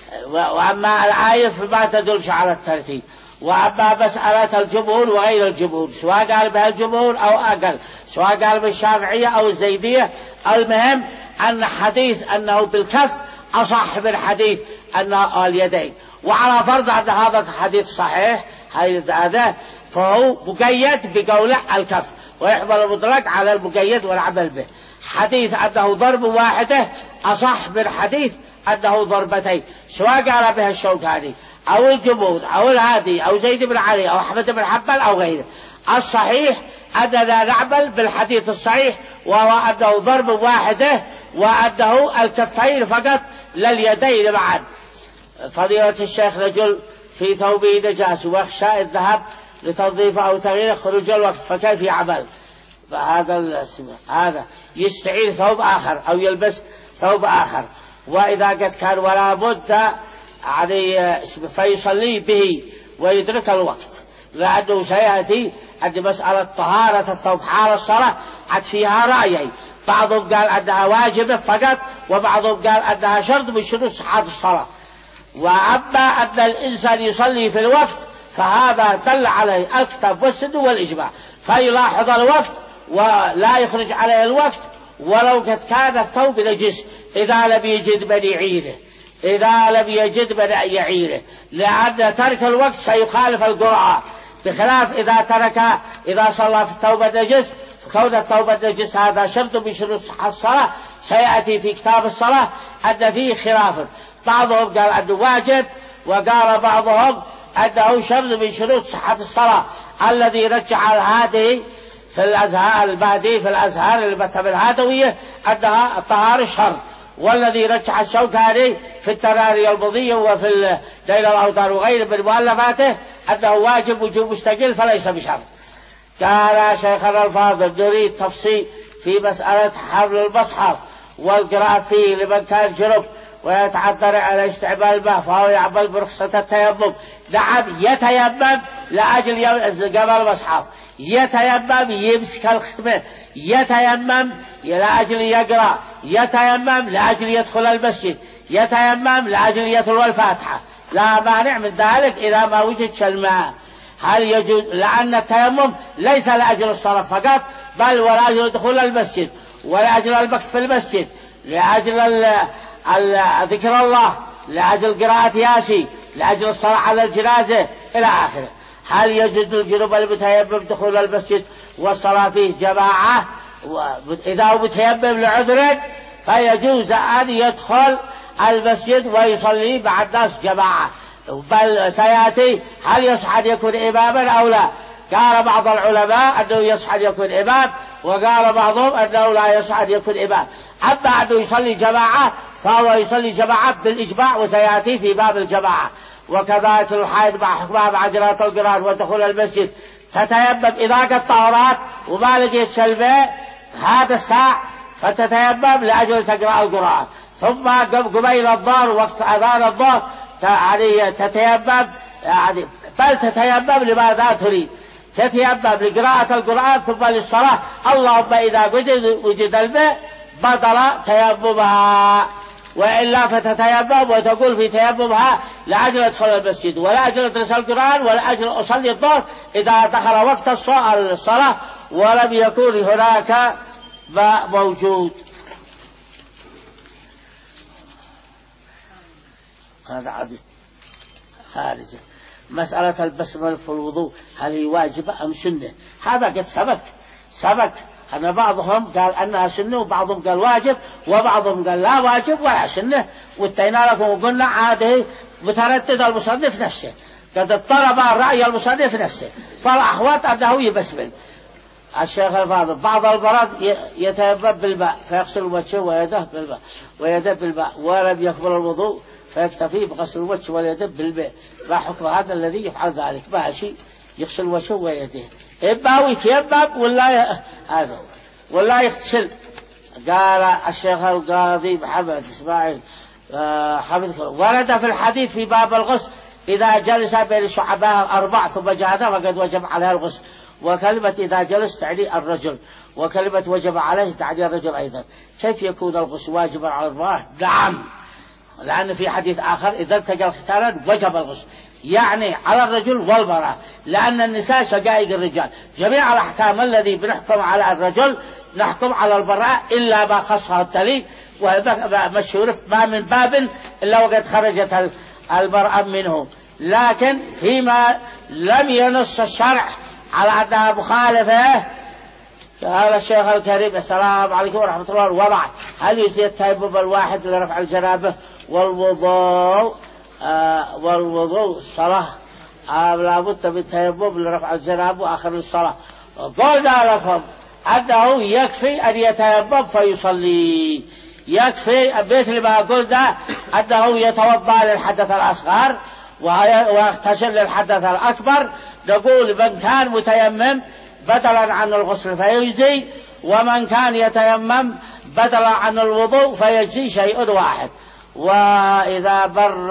وأما الآية فما تدلش على الترتيب. وأما مسألة الجمهور وغير الجمهور، سواء قال بها الجمهور أو أقل، سواء قال بالشافعية أو الزيدية، المهم أن حديث أنه بالكف أصح من حديث أنه اليدين. وعلى فرض أن هذا الحديث صحيح هذا فهو مقيد بقوله الكف، ويحمل المطلق على المقيد والعمل به. حديث أنه ضرب واحدة أصح من حديث أنه ضربتين، سواء قال بها الشوكاني أو الجمهور أو الهادي أو زيد بن علي أو أحمد بن حنبل أو غيره. الصحيح أننا نعمل بالحديث الصحيح، وهو أنه ضرب واحدة وأنه الكفين فقط لليدين معا. فضيلة الشيخ رجل في ثوبه نجاس ويخشى الذهاب لتنظيفه أو تغييره خروج الوقت، فكيف يعمل؟ فهذا هذا يستعير ثوب آخر أو يلبس ثوب آخر. وإذا قد كان ولا بد يعني فيصلي به ويدرك الوقت، لأنه سيأتي أن مسألة طهارة الثوب حال الصلاة عد فيها رأيين، بعضهم قال أنها واجبة فقط، وبعضهم قال أنها شرط من شروط صحة الصلاة. وأما أن الإنسان يصلي في الوقت فهذا دل عليه الكتاب والسنة والإجماع، فيلاحظ الوقت ولا يخرج عليه الوقت ولو قد كان الثوب نجس إذا لم يجد من يعيره، إذا لم يجد من يعيره، لأن ترك الوقت سيخالف القرآن، بخلاف إذا ترك إذا صلى في الثوب النجس، فكون الثوب النجس هذا شرط من شروط صحة الصلاة. سيأتي في كتاب الصلاة أن فيه خلاف، بعضهم قال أنه واجب، وقال بعضهم أنه شرط من شروط صحة الصلاة. الذي رجع هذه في الأزهار البادي في الأزهار المذهب الهادوية أنها الطهارة شرط، والذي رجح الشوكاني في التراري البضية وفي ليل الأوتار وغيره من مؤلفاته أنه واجب وجوب مستقل فليس بشرط. قال شيخنا الفاضل نريد تفصيل في مسألة حمل المصحف والقراءة فيه لمن كان جنب ويتعذر على استعمال الماء، فهو يعمل برخصة التيمم. نعم يتيمم لأجل قبل المصحف، يتيمم يمسك الختمة، يتيمم لأجل يقرأ، يتيمم لأجل يدخل المسجد، يتيمم لأجل يتلو الفاتحة، لا مانع من ذلك إذا ما وجد الماء. هل يجوز؟ لأن التيمم ليس لأجل الصلاة فقط، بل ولأجل دخول المسجد، ولأجل المكث في المسجد، لأجل ذكر الله، لأجل قراءة ياسين، لأجل الصلاة على الجنازة إلى آخره. هل يجوز للجنوب المتيمم دخول المسجد والصلاة فيه جماعة؟ إذا هو متيمم لعذر فيجوز أن يدخل المسجد ويصلي مع الناس جماعة، بل سيأتي هل يصح أن يكون إماما أو لا. قال بعض العلماء أنه يصح أن يكون إمام، وقال بعضهم أنه لا يصح أن يكون إمام. أما أنه يصلي جماعة فهو يصلي جماعة بالإجماع، وسيأتي في باب الجماعة. وكذلك الحائض مع حكمها مع قراءة القرآن ودخول المسجد تتيمم إذا قد طهرت وما لقيت شلبة هذا الساعة فتتيمم لأجل تقرأ القرآن، ثم قبيل الظهر وقت أذان الظهر يعني تتيمم، يعني بل تتيمم لماذا تريد، تتيمم لقراءة القرآن ثم للصلاة. اللهم إذا وجد, وجد الماء بطل تيممها، وإلا فتتيمم وتقول في تيممها لأجل أدخل المسجد ولا أجل أدرس القرآن ولا أجل أصلي الظهر إذا دخل وقت الصلاة ولم يكن هناك ماء موجود. هذا عدد خارجه. مسألة البسملة في الوضوء هل هي واجبة أم سنة؟ هذا قد سبق سبق أن بعضهم قال أنها سنة وبعضهم قال واجب وبعضهم قال لا واجب ولا سنة، واتينا لكم وقلنا عاده متردد المصنف نفسه، قد اضطرب رأي المصنف نفسه، فالأحوط أنه يبسمل. الشيخ الفاضل بعض المرض يتيمم بالماء فيغسل وجهه ويده بالماء ويده بالماء ولم يقبل الوضوء فيكتفي بغسل الوجه واليد بالماء، ما حكم هذا الذي يفعل ذلك؟ ما شيء يغسل وجهه ويده، إما يتيمم ولا هذا ولا يغسل. قال الشيخ القاضي محمد إسماعيل حفظه ورد في الحديث في باب الغسل إذا جلس بين شعبها الأربع ثم جهد فقد وجب عليه الغسل، وكلمة إذا جلس تعني الرجل، وكلمة وجب عليه تعني الرجل أيضا. كيف يكون الغسل واجبا على المرأة؟ نعم، لأن في حديث آخر إذا التقى الختانان وجب الغسل، يعني على الرجل والمرأة، لأن النساء شقائق الرجال. جميع الأحكام الذي بنحكم على الرجل نحكم على المرأة إلا ما خصها التلي، ومشهور ما من باب إلا وقد خرجت المرأة منه. لكن فيما لم ينص الشرع على أنها مخالفة قال الشيخ الكريم السلام عليكم ورحمة الله وبعد، هل يجزي التيمم الواحد لرفع الجنابة والوضوء آه والوضوء الصلاة آه لابد من التيمم لرفع الجنابة وآخر الصلاة؟ قلنا لكم أنه يكفي أن يتيمم فيصلي، يكفي مثل ما قلنا أنه يتوضأ للحدث الأصغر ويغتسل للحدث الأكبر. نقول من كان متيمم بدلا عن الغسل فيجزي، ومن كان يتيمم بدلا عن الوضوء فيجزي شيء واحد. وإذا بر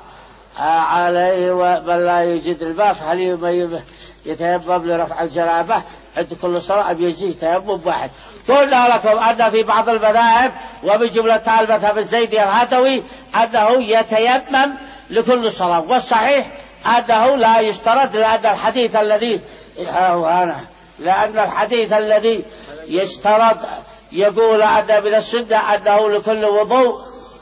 عليه بل لا يجد الماء فهل يتيمم لرفع الجنابة عند كل صلاة أم يجزي تيمم واحد؟ قلنا لكم أن في بعض المذاهب ومن جملة المذهب الزيدي الهدوي أنه يتيمم لكل صلاة، والصحيح أنه لا يشترط، لأن الحديث الذي لأن الحديث الذي يشترط يقول أن من السنة أنه لكل وضوء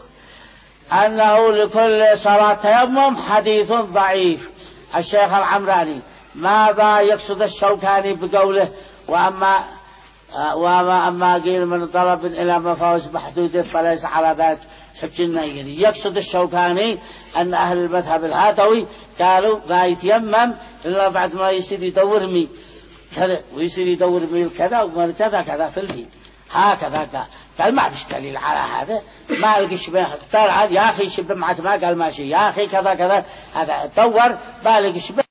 أنه لكل صلاة تيمم حديث ضعيف. الشيخ العمراني ماذا يقصد الشوكاني بقوله وأما وما أما قيل من طلب إلى مفاوز محدود فليس على ذلك حج النير؟ يقصد الشوكاني أن أهل المذهب الهدوي قالوا لا يتيمم إلا بعد ما يصير يدور مي كذا ويصير يدور مي كذا ومن كذا كذا في الهي هكذا قال. قال ما فيش دليل على هذا، ما لقي شبه قال يا أخي شبه معك ما قال ماشي يا أخي كذا كذا، هذا دور ما لقي شبه